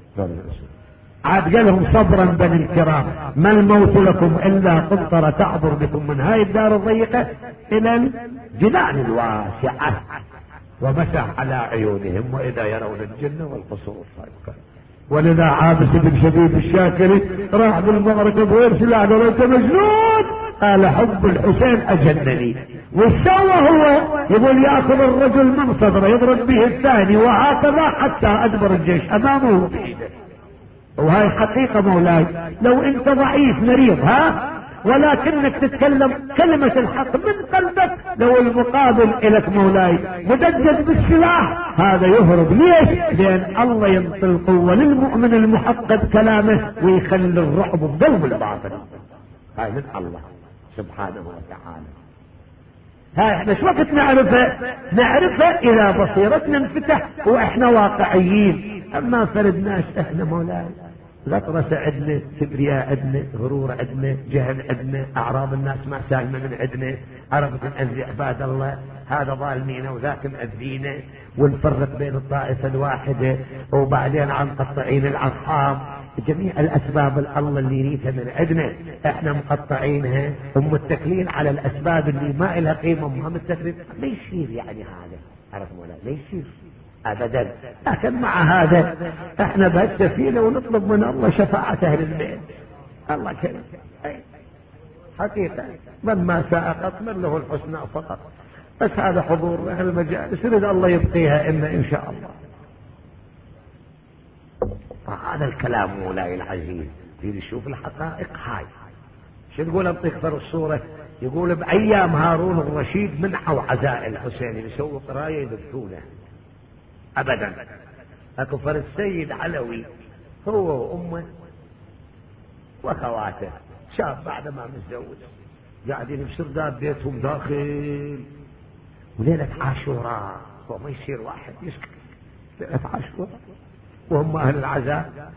عاد قالهم صبرا بني الكرام، ما الموت لكم الا قنطرة تعبر بكم من هاي الدار الضيقة الى الجنان الواسعة. ومسح على عيونهم واذا يرون الجنة والقصور الصائقة. ولذا عابس بن شبيب الشاكري راح بالمغرب ويرسل على انت مجنون، قال حب الحسين اجنني. وش سوى هو؟ يقول ياخذ الرجل من صدره يضرب به الثاني وهكذا حتى ادبر الجيش امامه بايده. وهاي حقيقة مولاي، لو انت ضعيف مريض ها ولكنك تتكلم كلمة الحق من قلبك، لو المقابل الك مولاي مدجج بالسلاح هذا يهرب. ليش؟ لان الله ينطي القوة للمؤمن المحقق كلامه ويخلي الرعب بقلب الباطل. هاي من الله سبحانه وتعالى. هاي احنا شو وقت نعرفه؟ نعرفه اذا بصيرتنا انفتح واحنا واقعيين. اما فرد ناس احنا مولاي غطرسة عندنا، كبرياء عندنا، غرور عندنا، جهل عندنا، اعراض الناس ما سالمة من عندنا، عرفت نأذي عباد الله، هذا ظالمين وذاك مأذينا، ونفرق بين الطائفة الواحدة، وبعدين عن قطعين الارحام. جميع الاسباب الله اللي يريدها من عندنا احنا مقطعينها ومتكلين على الاسباب اللي ما لها قيمة ما متكلين. ما يصير يعني هذا، عرفت مولاي؟ ما يصير ابدا. لكن مع هذا احنا بس فينا ونطلب من الله شفاعة اهل البيت. الله كريم حقيقة، من ما ساء قط من له الحسنى فقط. بس هذا حضور اهل المجالس يريد الله يبقيها إن ان شاء الله. فهذا الكلام مولاي العزيز يريد يشوف الحقائق. هاي شو نقول انطيك الصورة؟ يقول بايام هارون الرشيد منحوا عزاء الحسين يسووا قراية يذبحونه ابدا. اكفر السيد علوي هو وامه واخواته شاب بعد ما متزوج قاعدين بسرداب بيتهم داخل، وليلة عاشوراء وما يصير واحد يسكت ليلة عاشوراء وهم اهل العزاء.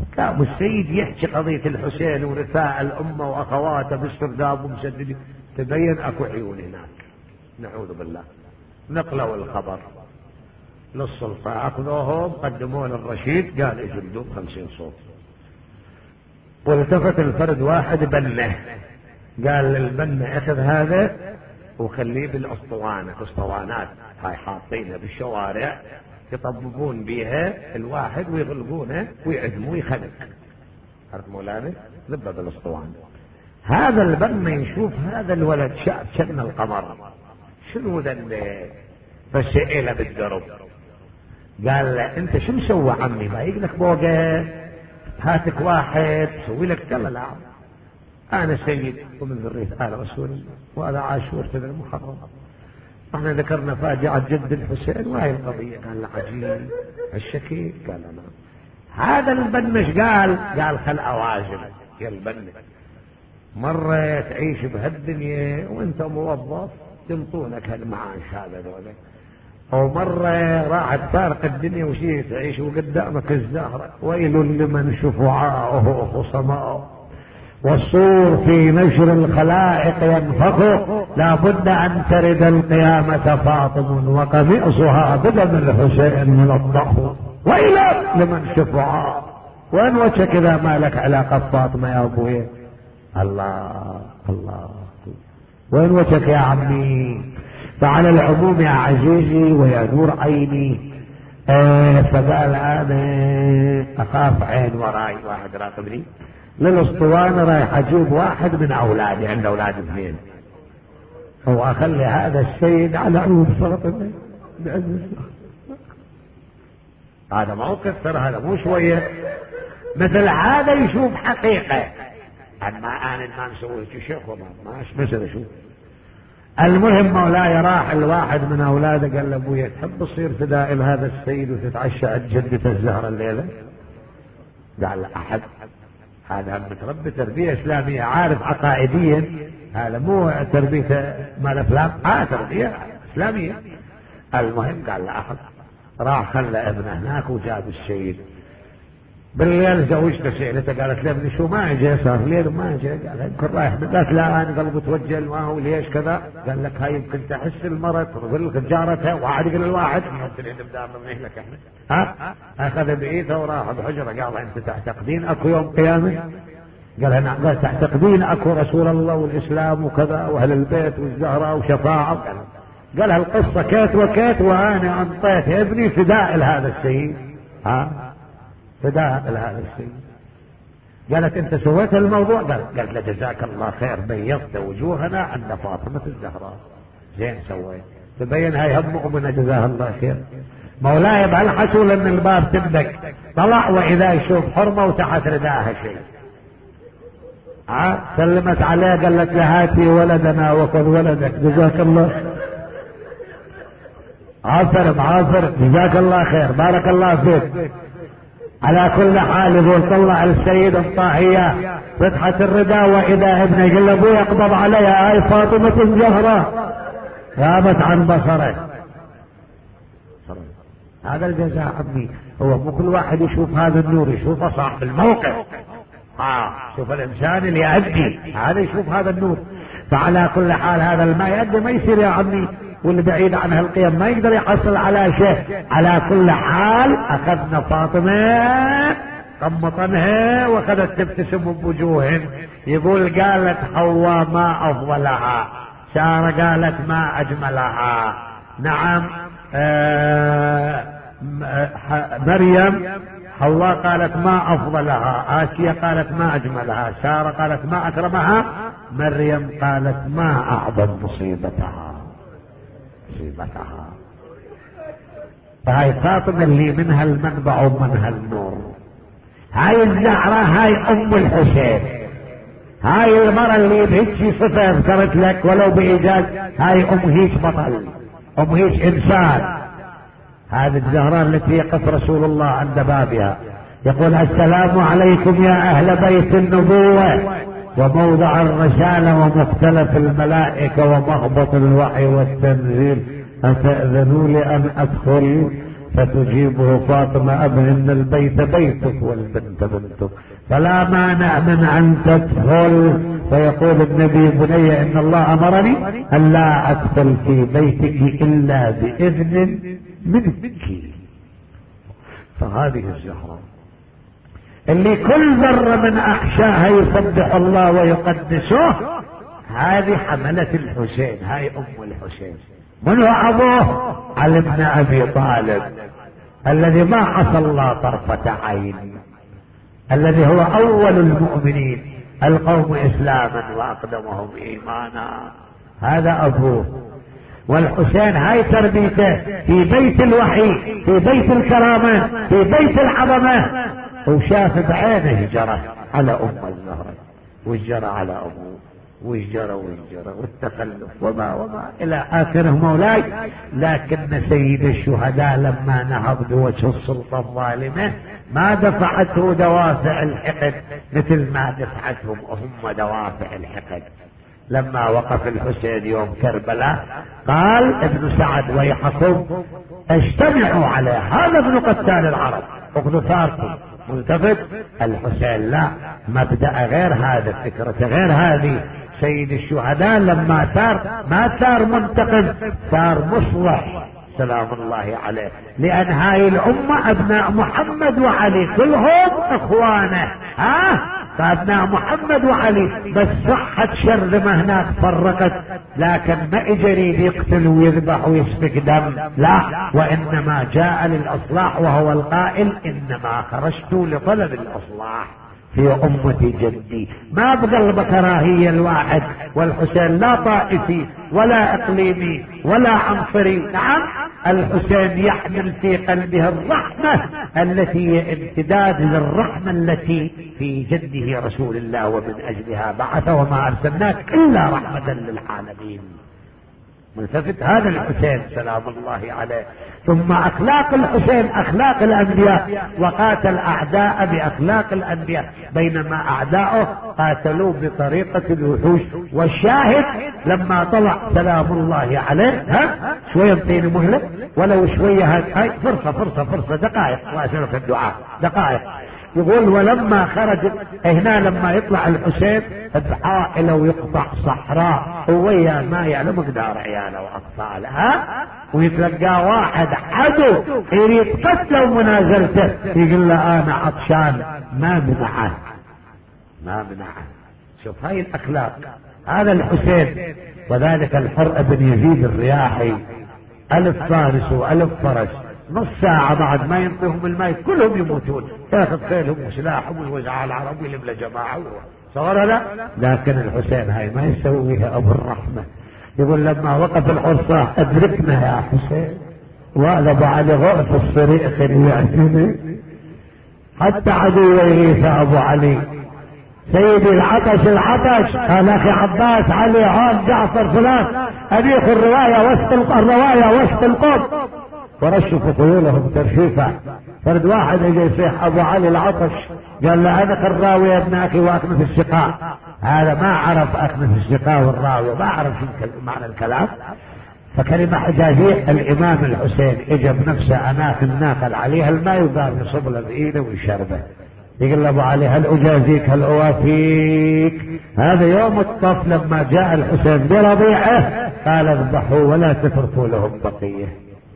لا، والسيد يحكي قضية الحسين ورثاء الأمة وأخواته باسترداد ومسدد، تبين أكو عيون هناك، نعوذ بالله. نقلوا الخبر للسلطة، أخذوهم قدموه للرشيد، قال اجلدوه بخمسين صوت. والتفت الفرد واحد بنه، قال للبنة اخذ هذا وخليه بالاسطوانة، اسطوانات هاي حاطينها بالشوارع يطببون بيها الواحد ويغلقونه ويعدموه يخلق. عرفت مولانا؟ ذبه بالاسطوانة. هذا البنة يشوف هذا الولد شاب شن القمر، شنو ذا فسئله بالدرب، قال له انت شو مسوي عمي؟ بايق لك بوقه، هاتك واحد سوي لك كلا. لا، انا سيد ومن ذرية آل رسول الله، وهذا عاشور في المحرم، احنا ذكرنا فاجعة جد الحسين وهي القضية. قال له عجيب هالشكي؟ قال له نعم. هذا البنش قال قال خل اوازن يا البنة، مرة تعيش بهالدنيا وانت موظف تنطونك هالمعاش هذا دولة، او مرة راحت فارق الدنيا وشي تعيش وقدامك الزهرة. ويل لمن شفعاؤه خصماؤه، والصور في نشر الخلائق ينفخ، لا بد ان ترد القيامة فاطم وقميصها بدم الحسين ملطخ. ويل لمن شفعاؤه. وين وجهك اذا ما لك علاقة بفاطمة يا ابوي؟ الله الله، وين وجهك يا عمي؟ فعلى العموم يا عزيزي ويا نور عيني، آه فقال انا اخاف عين وراي واحد راقبني للاسطوانة، رايح اجيب واحد من اولادي، عند اولاد اثنين، واخلي هذا السيد على عود فاطمة. هذا موقف ترى، هذا مو شوية. مثل هذا يشوف حقيقة، اما انا ما مسوي شيخ وما ماش مثل شو. المهم مولاي راح الواحد من اولاده قال له ابويا تحب تصير فداء لهذا السيد وتتعشى عند جدته الزهره الليله؟ قال له احد، هذا متربي تربيه اسلاميه، عارف عقائديا، هذا مو تربيه مال افلام، اه تربيه اسلاميه. المهم قال له احد، راح خلى ابنه هناك وجاب السيد. بالليل زوجته سئلته قالت له ابني شو ما اجى؟ صار ليل وما اجى. قال يمكن رايح، قالت لا انا قلبي توجل ما هو ليش كذا؟ قال لك هاي يمكن تحس المرض تقول لك جارتها، وعاد يقول الواحد يمكن عند بدارنا من اهلك احنا. ها اخذ بايده وراح بحجره، قال انت تعتقدين اكو يوم قيامه؟ قال نعم. قال تعتقدين اكو رسول الله والاسلام وكذا واهل البيت والزهراء وشفاعه؟ قال قال هالقصه كيت وكيت، وانا انطيت ابني فداء لهذا السيد. ها فداء لهذا السيد. قالت انت سويت الموضوع؟ قال قالت له جزاك الله خير، بيضت وجوهنا عند فاطمة الزهراء، زين سويت. تبين هاي هم مؤمنة جزاها الله خير. مولاي بهالحسول ان الباب تبدك، طلع واذا يشوف حرمة وتحت رداها شيء. ها سلمت عليه قالت له هاتي ولدنا وخذ ولدك، جزاك الله عافر عافر، جزاك الله خير، بارك الله فيك. على كل حال يقول طلع السيد الطاهية فتحة الرداء، واذا ابنه يقول له ابوي يقبض عليها هاي فاطمة الزهراء، غابت عن بصره. هذا الجزاء عمي، هو مو كل واحد يشوف هذا النور يشوفه صاحب الموقف. اه شوف الانسان اللي يأدي هذا يشوف هذا النور. فعلى كل حال هذا الما يأدي ما يصير يا عمي، واللي بعيد عن هالقيم ما يقدر يحصل على شيء. على كل حال اخذنا فاطمة قمطنها واخذت تبتسم بوجوه. يقول قالت حواء ما افضلها، سارة قالت ما اجملها، نعم آه مريم حواء قالت ما افضلها، آسيا قالت ما اجملها، سارة قالت ما اكرمها، مريم قالت ما اعظم مصيبتها مصيبتها. فهاي فاطمة اللي منها المنبع ومنها النور. هاي الزهرة هاي ام الحسين، هاي المرة اللي بهيجي صفة ذكرت لك ولو بإيجاز، هاي ام هيج بطل، ام هيج انسان. هذه الزهراء التي يقف رسول الله عند بابها يقول السلام عليكم يا اهل بيت النبوة وموضع الرسالة ومختلف الملائكة ومهبط الوحي والتنزيل، أتأذنوا لي أن أدخل؟ فتجيبه فاطمة أبهن البيت بيتك والبنت بنتك، فلا مانع من أن تدخل. فيقول النبي بني إن الله أمرني أن لا أدخل في بيتك إلا بإذن منك. فهذه الزهرة اللي كل ذرة من أحشائها يسبح الله ويقدسه، هذه حملة الحسين، هاي أم الحسين. من هو أبوه؟ علي بن أبي طالب، الذي ما عصى الله طرفة عين، الذي هو أول المؤمنين القوم إسلاما وأقدمهم إيمانا، هذا أبوه. والحسين هاي تربيته في بيت الوحي، في بيت الكرامة، في بيت العظمة، وشاف بعينه جرى على أم الزهرة، وجرى على أبوه، وجرى وجرى والتخلف وما وما إلى آخره مولاي. لكن سيد الشهداء لما نهض بوجه السلطة الظالمة ما دفعته دوافع الحقد مثل ما دفعتهم هم دوافع الحقد. لما وقف الحسين يوم كربلاء قال ابن سعد ويحكم اجتمعوا عليه، هذا ابن قتال العرب، اخذوا ثاركم ملتفت. الحسين لا، مبدأ غير هذا، فكرة غير هذه. سيد الشهداء لما ثار ما ثار منتقم، ثار مصلح سلام الله عليه، لأن هاي الأمة أبناء محمد وعلي كلهم إخوانه، ها فأبناء محمد وعلي، بس صحت شر ما هناك فرقت، لكن ما يريد يقتل ويذبح ويسفك دم، لا، وإنما جاء للإصلاح، وهو القائل إنما خرجت لطلب الإصلاح في أمة جدي. ما بقلب كراهية الواحد، والحسين لا طائفي ولا إقليمي ولا عنصري، نعم الحسين يحمل في قلبه الرحمة التي هي امتداد للرحمة التي في جده رسول الله، ومن أجلها بعث وما أرسلناك إلا رحمة للعالمين. ملتفت هذا الحسين سلام الله عليه. ثم أخلاق الحسين أخلاق الأنبياء، وقاتل أعداء بأخلاق الأنبياء، بينما أعداؤه قاتلوا بطريقة الوحوش. والشاهد لما طلع سلام الله عليه، ها شوية بطين مهلة ولو شوية، هاي فرصة فرصة فرصة دقائق، وأسألك الدعاء دقائق. يقول ولما خرج هنا لما يطلع الحسين عائلة ويقطع صحراء، هو يا ما يعلم مقدار عياله وأطفاله، ها ويتلقى واحد عدو يريد قتله ومنازلته، يقول له أنا عطشان، ما منعه ما منعه. شوف هاي الأخلاق، هذا الحسين. وذلك الحر بن يزيد الرياحي، ألف فارس وألف فرس، نص ساعة بعد ما ينطيهم الماء كلهم يموتون، ياخذ خيلهم وسلاحهم ويوزع على العرب ويلم له جماعة صار لا. لكن الحسين هاي ما يسويها أبو الرحمة. يقول لما وقف الحرصة أدركنا يا حسين، وأغلب على غرف الصريخ اللي حتى عدو يغيث أبو علي، سيدي العطش العطش، قال أخي عباس علي عون جعفر فلان، أبيخ الرواية وسط الرواية وسط القوم، ورشفوا خيولهم ترشيفا. فرد واحد يجي يصيح ابو علي العطش، قال له انا الراوي يا ابن اخي واكنف السقاء. هذا ما عرف اكنف السقاء والراوي، ما عرف معنى الكلام. فكلمة حجازية. الامام الحسين اجى بنفسه اناخ الناقل عليها الماء وقال يصب له بايده ويشربه، يقول له ابو علي هل اجازيك هل اوافيك. هذا يوم الطف لما جاء الحسين برضيعه قال اذبحوا ولا تتركوا لهم بقيه.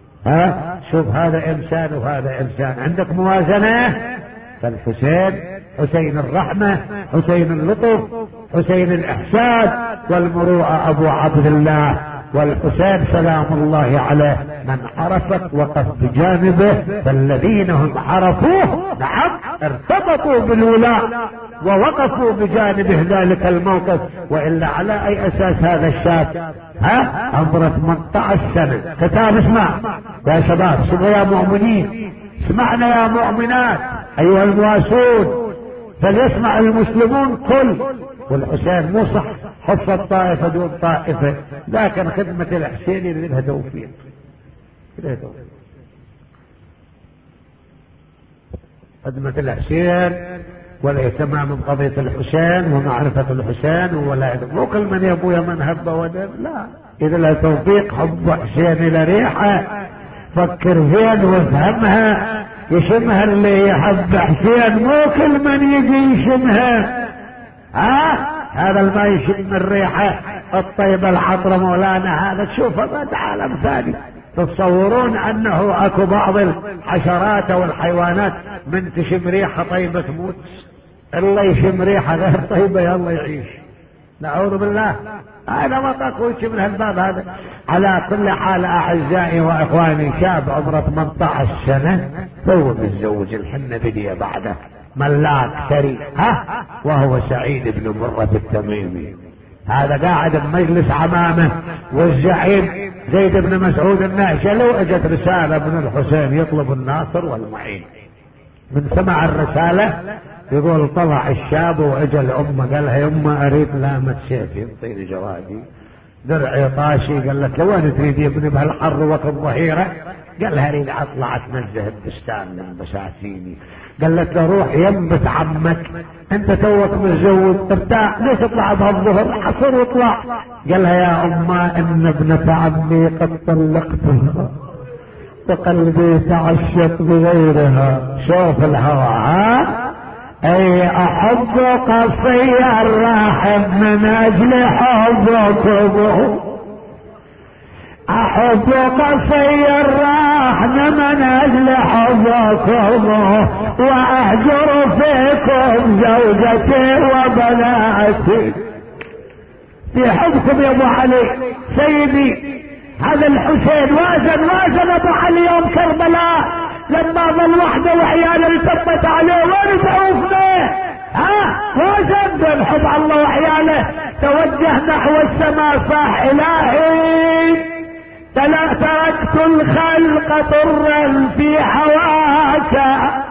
ها شوف هذا انسان وهذا انسان، عندك موازنة. فالحسين حسين الرحمة، حسين اللطف، حسين الاحسان والمروءة ابو عبد الله. والحسين سلام الله عليه من عرفك وقف بجانبه، فالذين هم عرفوه نعم ارتبطوا بالولاء ووقفوا بجانبه ذلك الموقف. وإلا على أي أساس هذا الشاب ها عمره ثمانية عشر سنة كتاب؟ اسمع يا شباب، اسمعوا يا مؤمنين، اسمعنا يا مؤمنات أيها المواسون، فليسمع المسلمون كل. والحسين مو صح حفظ الطائفة دون طائفة، لكن خدمة الحسين اللي لها توفيق، خدمة الحسين والاهتمام بقضية الحسين ومعرفة الحسين وولاده. مو كل من يا ابويا من هب ودب، لا، إذا له توفيق حب حسين إلى ريحه. فكر زين وافهمها، يشمها اللي يحب حسين، مو كل من يجي يشمها. ها هذا ما يشم الريحة الطيبة العطرة مولانا، هذا تشوفه بعد عالم ثاني. تتصورون انه اكو بعض الحشرات او الحيوانات من تشم ريحة طيبة تموت، الله يشم ريحة غير طيبة يلا يعيش، نعوذ بالله. هذا ما تقولش من هالباب هذا. على كل حال اعزائي واخواني، شاب عمره ثمانية عشر سنة تو متزوج، الحنة بديه بعده، ملاك ثري، ها وهو سعيد بن مرة التميمي. هذا قاعد بمجلس عمامه، والزعيم زيد بن مسعود النهشلي، اجت رسالة من الحسين يطلب الناصر والمعين. من سمع الرسالة يقول طلع الشاب واجى الامه، قال لها يما اريد لامة سيفي انطيني جوادي، درعي طاشي. قال لك لوين تريد يا ابني بهالحر وقت الظهيره؟ قال لها اريد اطلع اتنزه البستان من بساتيني. قالت له روح ينبت عمك، انت توك متزوج ارتاح، ليش تطلع بهالظهر؟ حصر واطلع. قال لها يا امه ان ابنة عمي قد طلقتها وقلبي تعشق بغيرها. شوف الهوى، ها اي احب قصي الراحب من اجل حبكم، احب قصي الراحب من اجل حبكم، واهجر فيكم زوجتي وبناتي. في حبكم يا ابو علي سيدي. هذا الحسين وازن وازن ابو علي يوم كربلاء لما ظل وحده وعياله التفت عليه، وين تعوفنا؟ ها وازن بين حب الله وعياله. توجه نحو السماء صاح الهي تركت الخلق طرا في هواك،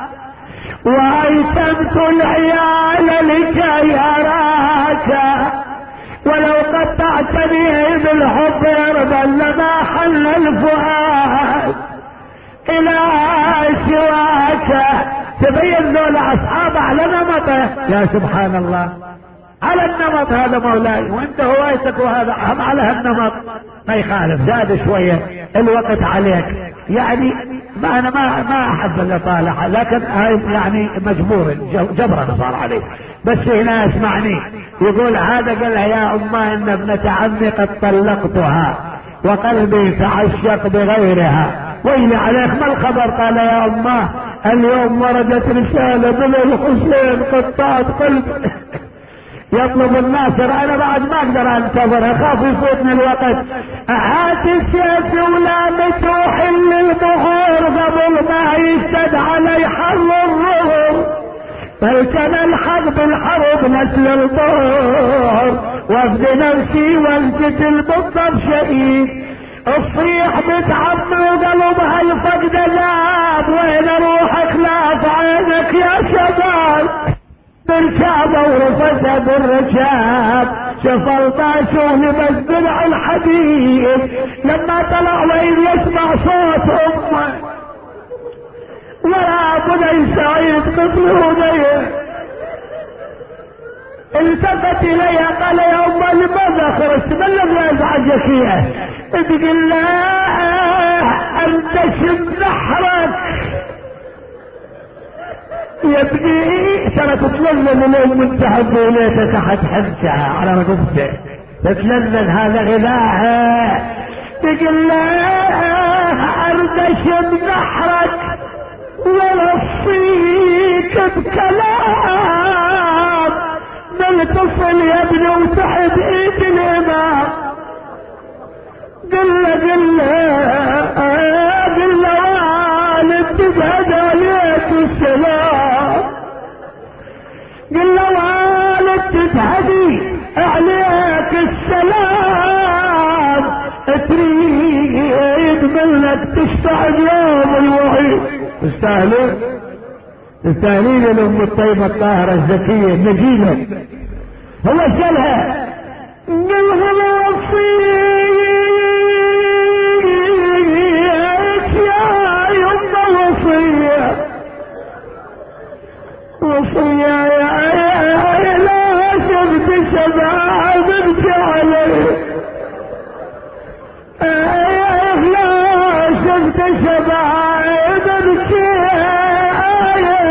وايتمت العيال لكي اراك، ولو قطعتني بالحب يرضى لما حل الفؤاد الى سواك. تبين ذول اصحاب على نمطه، يا سبحان الله، على النمط هذا مولاي، وانت هوايتك وهذا هم على هالنمط. ما يخالف، زاد شويه الوقت عليك، يعني ما انا ما ما احب الاطاله، لكن هاي يعني مجبور جبرا صار عليه. بس هنا اسمعني، يقول هذا قال لها يا امه ان ابنة عمي قد طلقتها وقلبي تعشق بغيرها، ويلي عليك ما الخبر؟ قال يا امه اليوم وردت رسالة من الحسين قطعت قلبي يطلب الناصر، انا بعد ما اقدر انتظر، اخاف يفوتني الوقت. هات السيف ولا متروح للبحور قبل ما يشتد علي حر الظهر، بل كان الحق بالحرب نسل الطهر، وافدي نفسي والقتل بالضب شهيد. الصيح بتعمي وقلبها الفقد ذاب، وين اروح خلاف عينك يا شباب؟ بالكعبة ورفسها بالرجاب، شوف الطاسه لبس درع الحديد، لما طلع وين يسمع صوت امه ولا بني سعيد قتل هديه. التفت الي قال يا امه لماذا خرجت؟ ما الذي ازعجك فيها؟ تقول لا انت شم نحرك يا ابني، ترى تتلذذ اليوم وانت حب اليك تحت حبسها على رقبته، تتلذذ هذا غذاها. تقول لا اردش بنحرك ولا الصيك بكلام، نتصل يا ابني وتحت ايد الامام. قل له قل له قل له والد تشهد عليك السلام، قل له والد تشهدي عليك السلام، تريد منك تشفع يوم الوعيد. تستاهلين تستاهلين الام الطيبه الطاهره الزكيه النجيله. هو شالها قلها وصيك يا يما، وصيه وصيه يا لا شفت سبعه بنتي عليه، لا شفت شباب الشاية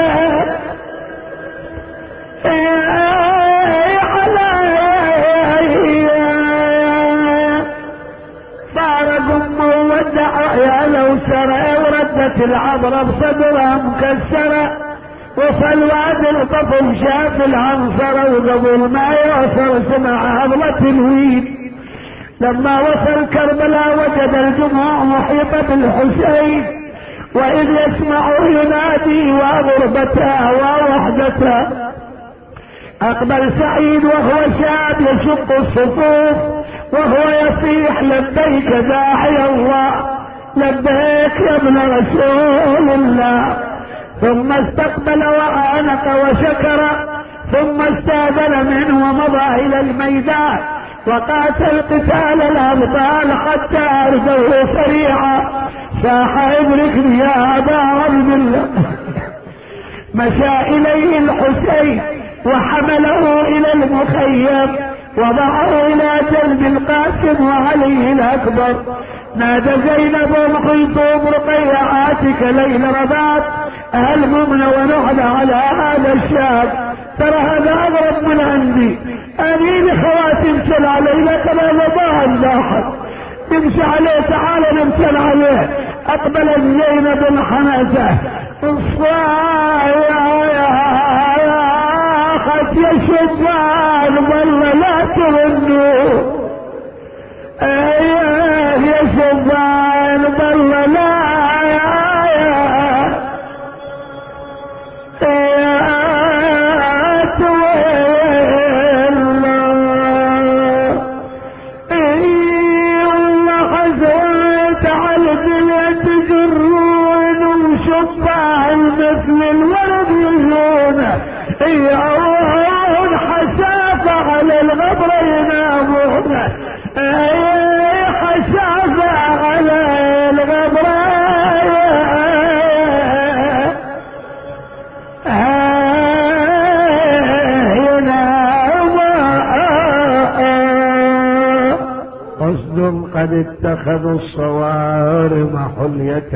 فارق امه وودع عياله وسرى وردت العبرة بصدرها مكسرة. وصل واد الطفل شاف العنصرة وقبل ما يوصل سمع هضلة الويل. لما وصل كربلاء وجد الجموع محيطة بالحسين وإذ يسمع ينادي وغربتها ووحدتها. أقبل سعيد وهو شاب يشق الصفوف وهو يصيح لبيك داعي الله لبيك يا ابن رسول الله. ثم استقبل وعانق وشكر ثم استاذن منه ومضى إلى الميدان وقاتل قتال الأبطال حتى أرجوه سريعا. صاح ادركني يا أبا عبد الله. مشى إليه الحسين وحمله إلى المخيم وضعه إلى جنب القاسم وعلي الأكبر. نادى زينب ام كلثوم رقية عاتك ليل رباط هلممنا ونعلى على هذا الشاب. ترى هذا أغرب من عندي. أني خواتم سل علي لك لا نضاع لاحظ تمشي عليه تعال نمسل عليه. أقبل زينب الحنسة الصايا خد يا شبان والله لا ترنوا يا شبان والله لا مثل الورد يزونه يعون حسافة على الغبر ينامون حسافة على الغبر ينامون. قصد قد اتخذوا الصوارم حلية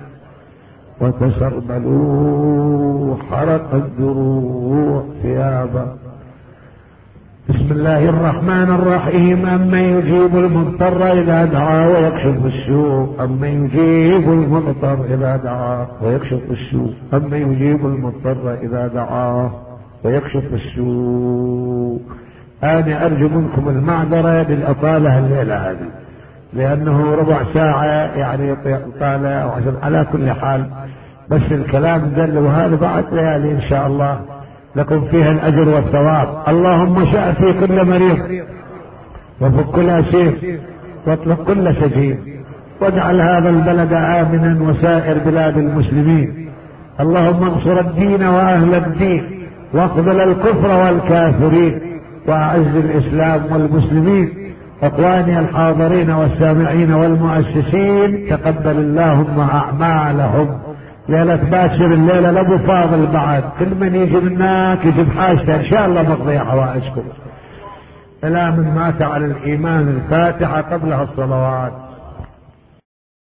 وتسربلوا حرق الدروع ثيابا. بسم الله الرحمن الرحيم. أمن يجيب المضطر إذا دعاه ويكشف السوء أمن يجيب المضطر إذا دعاه ويكشف السوء أمن يجيب المضطر إذا دعاه ويكشف السوء. أنا أرجو منكم المعذرة بالأطالة الليلة هذه لأنه ربع ساعة يعني طالع وعشان على كل حال بس الكلام دل وهذا بعد ليالي إن شاء الله لكم فيها الأجر والثواب. اللهم شاء في كل مريض وفك كل أسير واطلق كل سجين واجعل هذا البلد آمنا وسائر بلاد المسلمين. اللهم انصر الدين وأهل الدين واقبل الكفر والكافرين وأعز الإسلام والمسلمين. اخواني الحاضرين والسامعين والمؤسسين تقبل اللهم اعمالهم. ليلة باشر الليلة لابو فاضل بعد كل من يجي منك يجيب حاجته ان شاء الله مقضي حوائجكم. الى من مات على الايمان الفاتحة قبلها الصلوات.